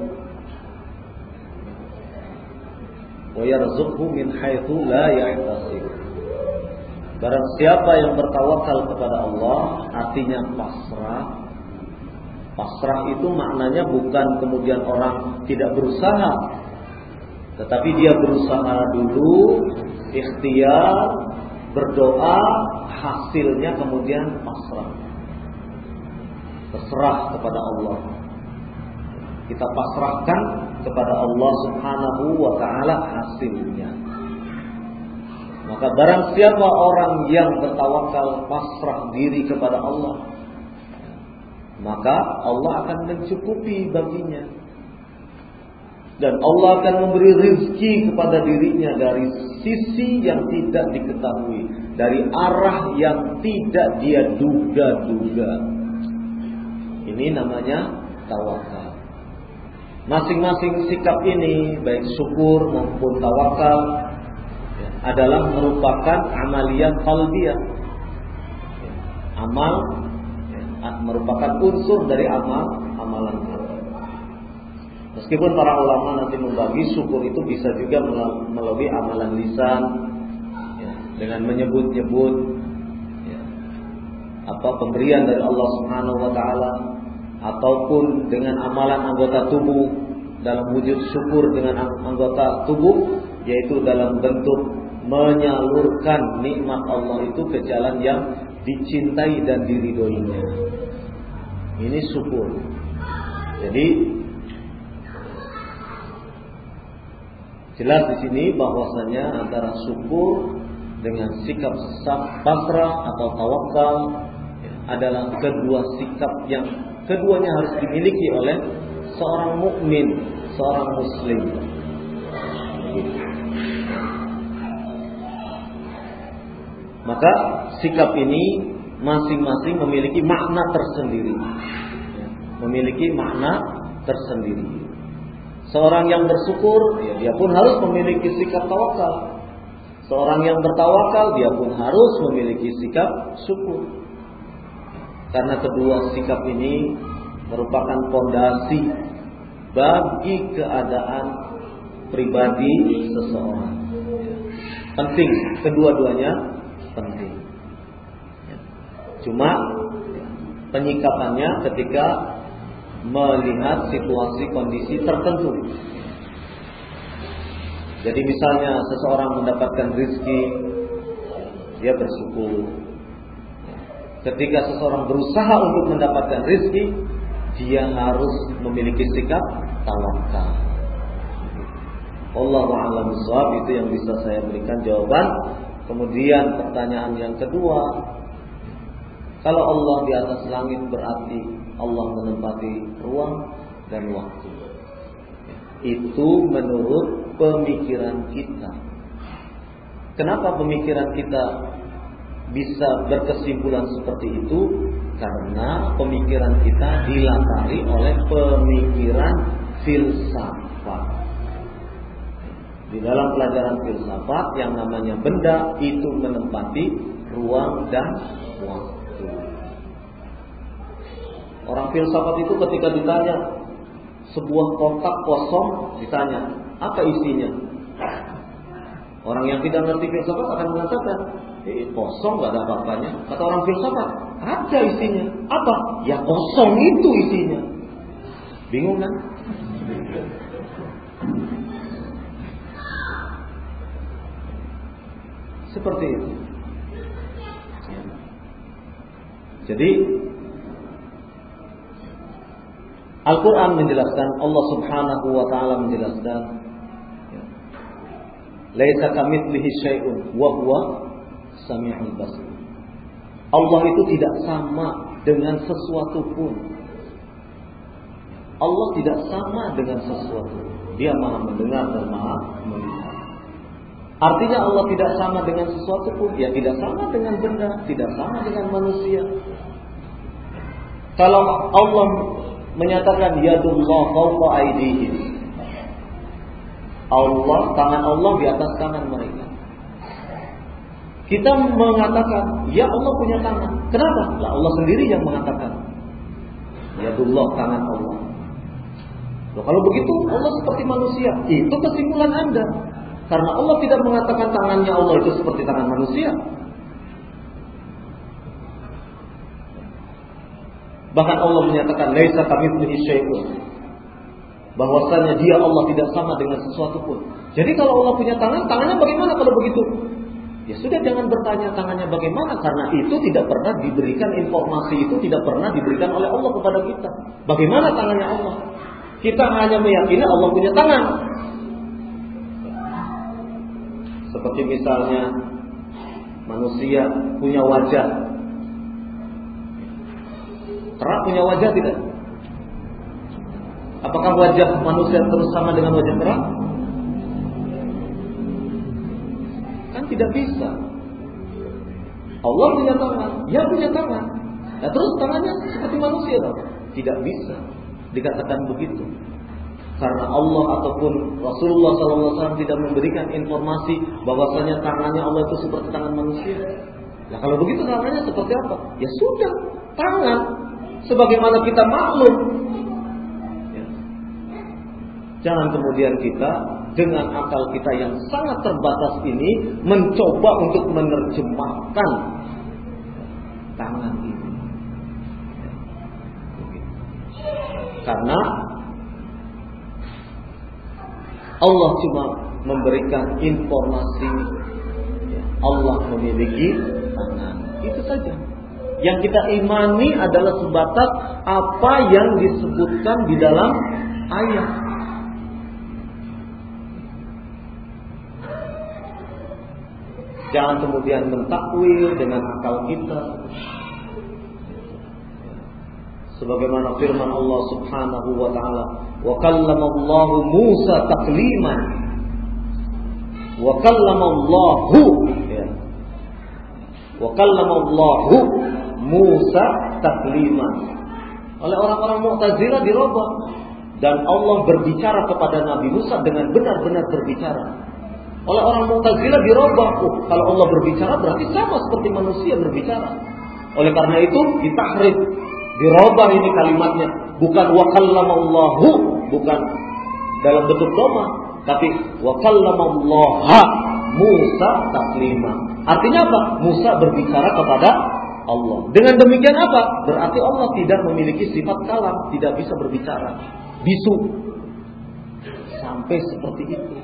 Wa yarzuqhu min haitsu la yahtasib. Barang siapa yang bertawakal kepada Allah, artinya pasrah. Pasrah itu maknanya bukan kemudian orang tidak berusaha, tetapi dia berusaha dulu, ikhtiar, berdoa, hasilnya kemudian pasrah. Terserah kepada Allah. Kita pasrahkan kepada Allah Subhanahu wa ta'ala hasilnya. Maka barang siapa orang yang bertawakal, pasrah diri kepada Allah, maka Allah akan mencukupi baginya. Dan Allah akan memberi rezeki kepada dirinya dari sisi yang tidak diketahui, dari arah yang tidak dia duga-duga. Ini namanya tawakal. Masing-masing sikap ini, baik syukur maupun tawakal, ya, adalah merupakan amaliyah qalbiyah. Ya, amal ya, merupakan unsur dari amal amalan hati. Meskipun para ulama nanti membagi syukur itu bisa juga melalui amalan lisan, ya, dengan menyebut-nyebut ya, apa pemberian dari Allah Subhanahu wa ta'ala, ataupun dengan amalan anggota tubuh dalam wujud syukur dengan anggota tubuh, yaitu dalam bentuk menyalurkan nikmat Allah itu ke jalan yang dicintai dan diridhoinya. Ini syukur. Jadi jelas di sini bahwasanya antara syukur dengan sikap pasrah atau tawakal adalah kedua sikap yang keduanya harus dimiliki oleh seorang mukmin, seorang muslim. Maka sikap ini masing-masing memiliki makna tersendiri. Memiliki makna tersendiri. Seorang yang bersyukur, ya, dia pun harus memiliki sikap tawakal. Seorang yang bertawakal, dia pun harus memiliki sikap syukur. Karena kedua sikap ini merupakan fondasi bagi keadaan pribadi seseorang. Penting, kedua-duanya penting. Cuma penyikapannya ketika melihat situasi kondisi tertentu. Jadi misalnya seseorang mendapatkan rezeki, dia bersyukur. Ketika seseorang berusaha untuk mendapatkan rezeki, dia harus memiliki sikap tawakal. Allahu a'lam bishawab, itu yang bisa saya berikan jawaban. Kemudian pertanyaan yang kedua, kalau Allah di atas langit berarti Allah menempati ruang dan waktu. Itu menurut pemikiran kita. Kenapa pemikiran kita bisa berkesimpulan seperti itu? Karena pemikiran kita dilatari oleh pemikiran filsafat. Di dalam pelajaran filsafat yang namanya benda itu menempati ruang dan waktu. Orang filsafat itu ketika ditanya sebuah kotak kosong, ditanya apa isinya? Orang yang tidak ngerti filsafat akan mengatakan, eh, kosong, gak ada apa-apanya. Kata orang filsafat, ada isinya. Apa? Ya kosong itu isinya. Bingung kan? Seperti itu. Jadi Al-Quran menjelaskan, Allah Subhanahu wa Ta'ala menjelaskan, laisa kamitslihi syai'un wa huwa sami'ul basir. Allah itu tidak sama dengan sesuatu pun. Allah tidak sama dengan sesuatu. Dia Maha mendengar dan Maha melihat. Artinya Allah tidak sama dengan sesuatu pun. Ya tidak sama dengan benda, tidak sama dengan manusia. Kalau Allah menyatakan yadullah fawqa aydihim, Allah, tangan Allah di atas tangan mereka. Kita mengatakan, ya Allah punya tangan. Kenapa? Lah Allah sendiri yang mengatakan yadullah, tangan Allah. Loh, kalau begitu Allah seperti manusia. Itu kesimpulan Anda. Karena Allah tidak mengatakan tangannya Allah itu seperti tangan manusia. Bahkan Allah menyatakan laisa kamitslihi syai'un, bahwasanya Dia Allah tidak sama dengan sesuatu pun. Jadi kalau Allah punya tangan, tangannya bagaimana kalau begitu? Ya sudah, jangan bertanya tangannya bagaimana, karena itu tidak pernah diberikan, informasi itu tidak pernah diberikan oleh Allah kepada kita. Bagaimana tangannya Allah? Kita hanya meyakini Allah punya tangan. Seperti misalnya manusia punya wajah. Kera punya wajah tidak? Apakah wajah manusia terus sama dengan wajah kera? Kan tidak bisa. Allah punya tangan, Dia punya tangan. Nah terus tangannya seperti manusia dong? Tidak bisa dikatakan begitu. Karena Allah ataupun Rasulullah shallallahu alaihi wasallam tidak memberikan informasi bahwasanya tangannya Allah itu seperti tangan manusia. Nah kalau begitu tangannya seperti apa? Ya sudah, tangan. Sebagaimana kita maklum. Ya. Jangan kemudian kita dengan akal kita yang sangat terbatas ini mencoba untuk menerjemahkan tangan ini. Karena Allah cuma memberikan informasi Allah memiliki tangan. Itu saja. Yang kita imani adalah sebatas apa yang disebutkan di dalam ayat. Jangan kemudian mentakwil dengan akal kita. Sebagaimana firman Allah Subhanahu wa Ta'ala, wa kallamallahu Musa takliman. Wa kallamallahu ya. Wa kallamallahu Musa takliman. Oleh orang-orang Mu'tazilah dirubah, dan Allah berbicara kepada Nabi Musa dengan benar-benar berbicara. Oleh orang Mu'tazilah dirubah, oh, kalau Allah berbicara berarti sama seperti manusia berbicara. Oleh karena itu ditahrif, dirubah ini kalimatnya, bukan wa kallamallahu, bukan dalam bentuk dhamma, tapi wa kallamallaha Musa taklima. Artinya apa? Musa berbicara kepada Allah. Dengan demikian apa? Berarti Allah tidak memiliki sifat kalam, tidak bisa berbicara, bisu. Sampai seperti itu.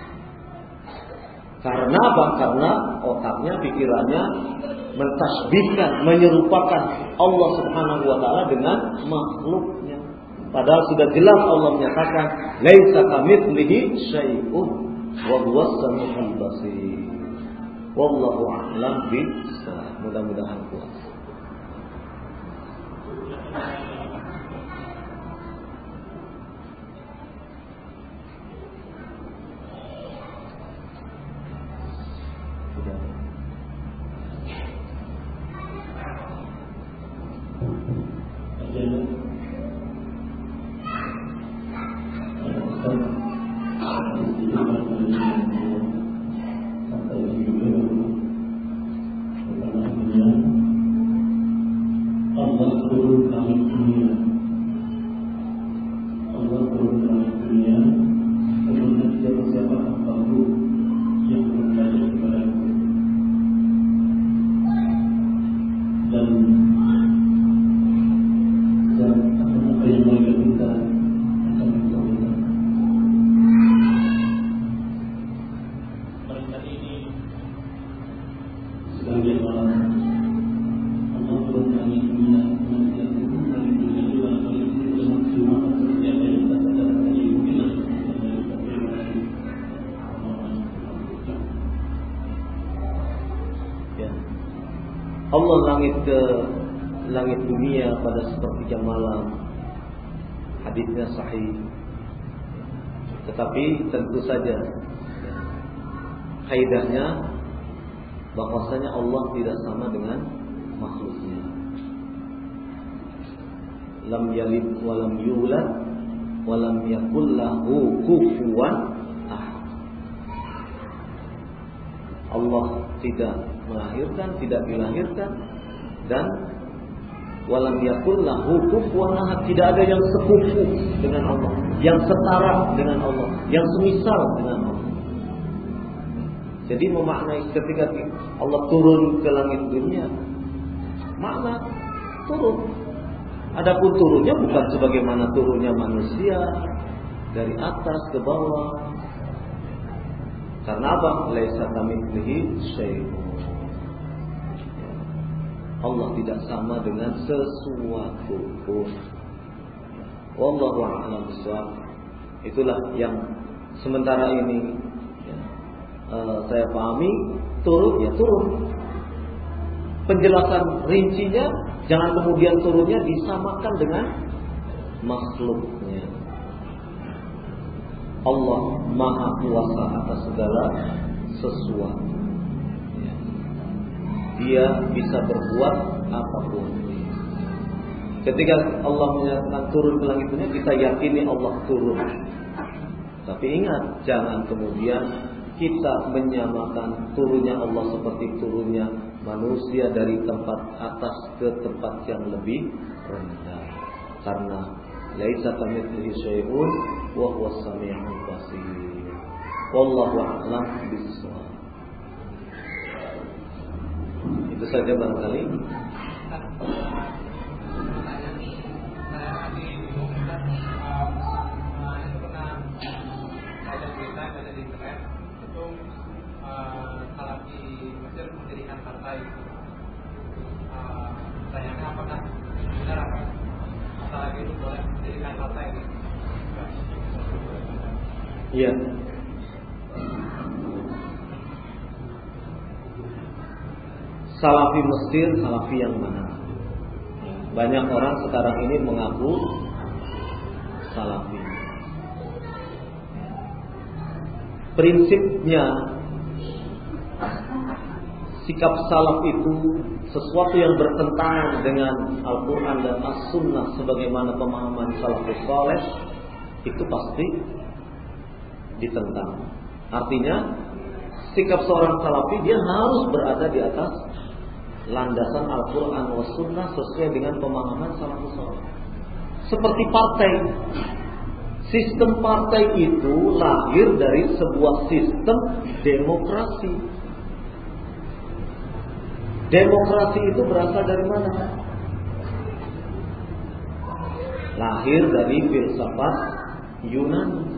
Karena apa? Karena otaknya, pikirannya mentasbihkan, menyerupakan Allah Subhanahu wa Ta'ala dengan makhluknya. Padahal sudah jelas Allah menyatakan laisa kamitslihi syai'un wa huwas samiul basir. Wallahu a'lam bishawab. Mudah-mudahan puas. Allah langit ke langit dunia pada sepertiga malam. Hadisnya sahih. Tetapi tentu saja kaidahnya bahwasanya Allah tidak sama dengan makhluknya. Lam yalid wa lam yulad wa lam yakul lahu kufuwan ahad. Allah tidak melahirkan, tidak dilahirkan, dan walam yakul lahu kufuwan ahad, tidak ada yang sekufu dengan Allah, yang setara dengan Allah, yang semisal dengan Allah. Jadi memaknai ketika Allah turun ke langit dunia, makna turun. Adapun turunnya bukan sebagaimana turunnya manusia dari atas ke bawah. Karena apa? Laisa kamitslihi syai'un. Allah tidak sama dengan sesuatu pun. Wallahu a'lam bishawab. Itulah yang sementara ini ya, uh, saya pahami. Turun ya turun. Penjelasan rincinya jangan kemudian turunnya disamakan dengan makhluknya. Allah Maha Kuasa atas segala sesuatu. Dia bisa berbuat apapun. Ketika Allah menyatakan turun ke langit dunia, kita yakini Allah turun. Tapi ingat, jangan kemudian kita menyamakan turunnya Allah seperti turunnya manusia dari tempat atas ke tempat yang lebih rendah. Karena laisa kamitslihi syai'un wa huwas samii'ul basir. Wallahu a'lam bishawab. Itu saja barangkali. Salafi Mesir mendirikan partai. Tanyanya apakah benar apa Salafi itu boleh mendirikan partai? Iya. Salafi Mesir, Salafi yang mana? Banyak orang sekarang ini mengaku Salafi. Prinsipnya sikap salaf itu sesuatu yang bertentangan dengan Al-Quran dan As-Sunnah sebagaimana pemahaman salafus saleh, itu pasti ditentang. Artinya sikap seorang salafi dia harus berada di atas landasan Al-Quran wa Sunnah sesuai dengan pemahaman salafus saleh. Seperti partai, sistem partai itu lahir dari sebuah sistem demokrasi. Demokrasi itu berasal dari mana? Lahir dari filsafat Yunani.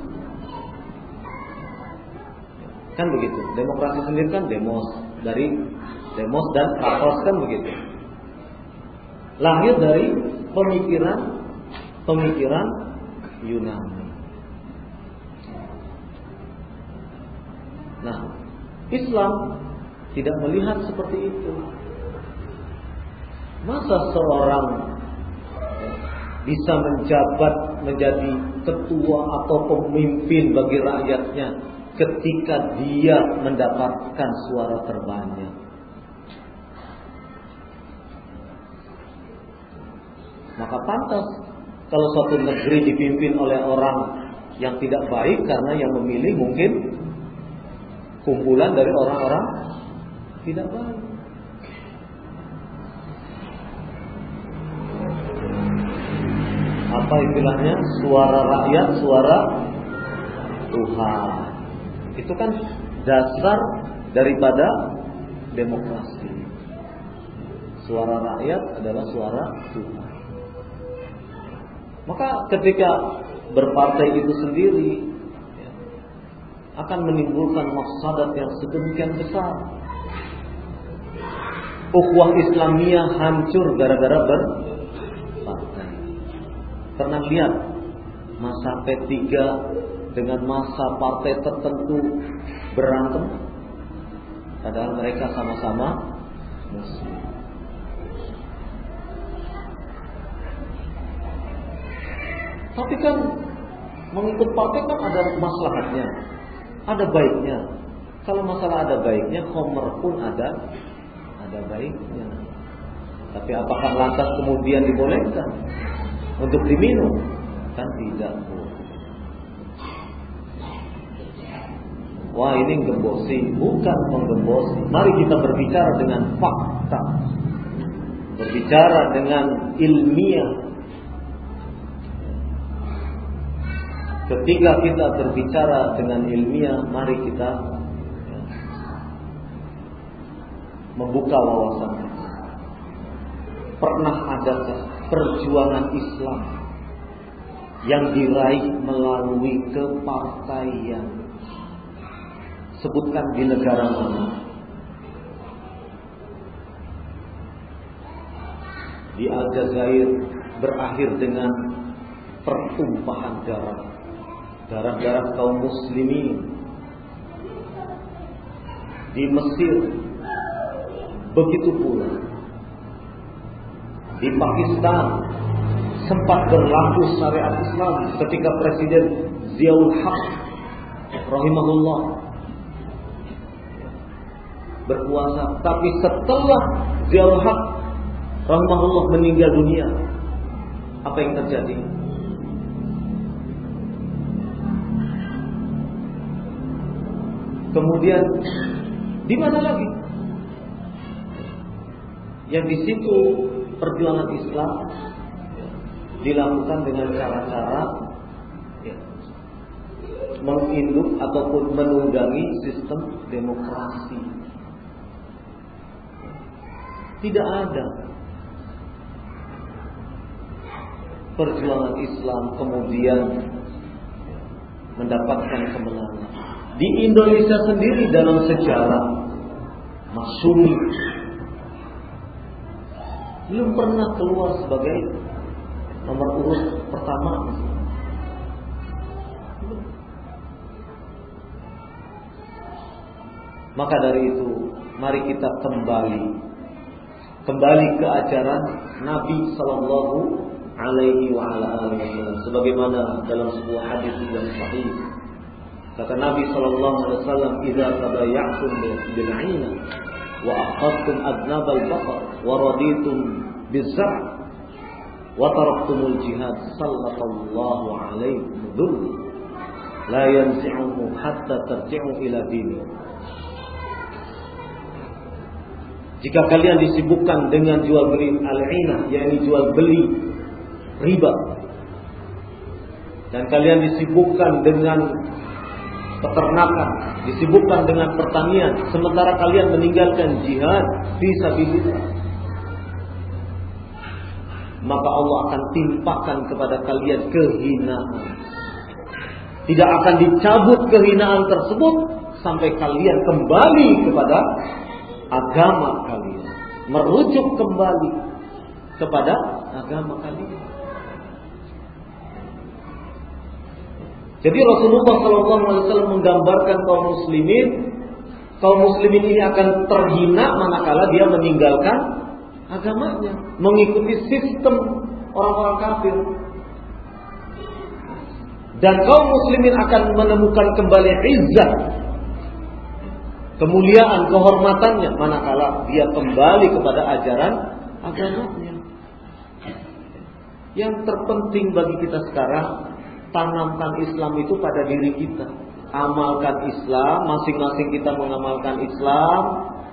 Kan begitu. Demokrasi sendiri kan demos, dari demos dan kratos kan begitu. Lahir dari pemikiran pemikiran Yunani. Nah, Islam tidak melihat seperti itu. Masa seorang bisa menjabat menjadi ketua atau pemimpin bagi rakyatnya ketika dia mendapatkan suara terbanyak? Maka pantas kalau suatu negeri dipimpin oleh orang yang tidak baik karena yang memilih mungkin kumpulan dari orang-orang tidak baik. Apa istilahnya? Suara rakyat, suara Tuhan. Itu kan dasar daripada demokrasi. Suara rakyat adalah suara Tuhan. Maka ketika berpartai itu sendiri akan menimbulkan mafsadat yang sedemikian besar. Ukhuwah Islamiyah hancur gara-gara berpartai. Pernah lihat masa P tiga dengan masa partai tertentu berantem, padahal mereka sama-sama Muslim. Tapi kan mengikut partai kan ada maslahatnya, ada baiknya. Kalau masalah ada baiknya, khamr pun ada ada baiknya. Tapi apakah lantas kemudian dibolehkan untuk diminum? Kan tidak. Wah, ini gembosi, bukan menggembosi. Mari kita berbicara dengan fakta, berbicara dengan ilmiah. Ketika kita berbicara dengan ilmiah, mari kita membuka wawasan. Pernah adakah perjuangan Islam yang diraih melalui kepartaian? Sebutkan di negara mana? Di Aljazair berakhir dengan pertumpahan darah, darah-darah kaum muslimin. Di Mesir begitu pula. Di Pakistan sempat berlaku syariat Islam ketika Presiden Ziaul Haq rahimahullah berkuasa. Tapi setelah Ziaul Haq rahimahullah meninggal dunia, apa yang terjadi? Kemudian di mana lagi? Yang di situ perjuangan Islam dilakukan dengan cara-cara ya, menginduk ataupun menunggangi sistem demokrasi. Tidak ada perjuangan Islam kemudian mendapatkan kemenangan. Di Indonesia sendiri dalam sejarah Masyumi belum pernah keluar sebagai nomor urut pertama. Maka dari itu, mari kita kembali kembali ke ajaran Nabi Sallallahu Alaihi Wasallam, sebagaimana dalam sebuah hadis yang sahih. Kata Nabi Sallallahu Alaihi Wasallam, "Idza tabaya'tum bil-'aina wa aqadtum adnab al-baqar wa raditum biz-zar' wa taraktumul jihad, sallallahu alaikum dhull la yanzi'uhu hatta tarji'u ila dini." Jika kalian disibukkan dengan jual beli al-'inah, yakni jual beli riba, dan kalian disibukkan dengan peternakan, disibukkan dengan pertanian, sementara kalian meninggalkan jihad fi sabilillah, maka Allah akan timpakan kepada kalian kehinaan. Tidak akan dicabut kehinaan tersebut sampai kalian kembali kepada agama kalian, merujuk kembali kepada agama kalian. Jadi Rasulullah Sallallahu Alaihi Wasallam menggambarkan kaum muslimin, kaum muslimin ini akan terhina manakala dia meninggalkan agamanya, mengikuti sistem orang-orang kafir. Dan kaum muslimin akan menemukan kembali izzah, kemuliaan, kehormatannya manakala dia kembali kepada ajaran agamanya. Yang terpenting bagi kita sekarang, tanamkan Islam itu pada diri kita. Amalkan Islam, masing-masing kita mengamalkan Islam.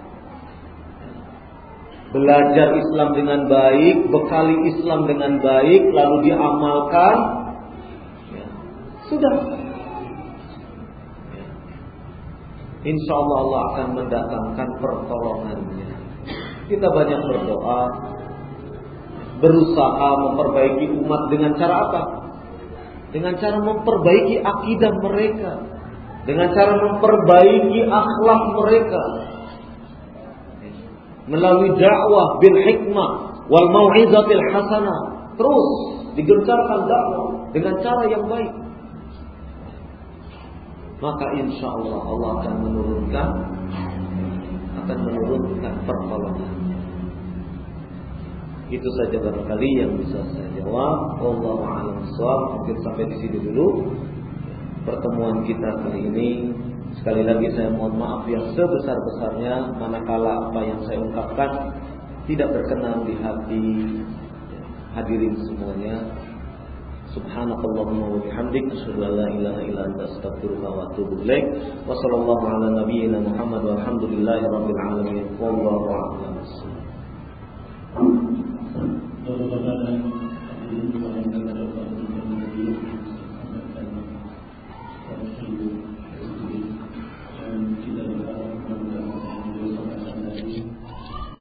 Belajar Islam dengan baik, bekali Islam dengan baik, lalu diamalkan. Ya, sudah. Ya. Insya Allah Allah akan mendatangkan pertolongannya. Kita banyak berdoa, berusaha memperbaiki umat dengan cara apa? Dengan cara memperbaiki akidah mereka, dengan cara memperbaiki akhlak mereka, melalui dakwah bil hikmah wal mau'izatil hasanah. Terus digencarkan dakwah dengan cara yang baik. Maka insya Allah Allah akan menurunkan akan menurunkan pertolongan. Itu saja barangkali yang bisa saya jawab. Wallahu a'lam bishawab. Mungkin sampai di sini dulu pertemuan kita kali ini. Sekali lagi saya mohon maaf yang sebesar-besarnya manakala apa yang saya ungkapkan tidak berkenan di hati hadirin semuanya. Subhanakallahumma wa bihamdik asyhadu an la ilaha illa anta astaghfiruka wa atubu ilaik. Wa sallallahu ala nabiyyina Muhammad walhamdulillahi rabbil alamin. Wallahu a'lam.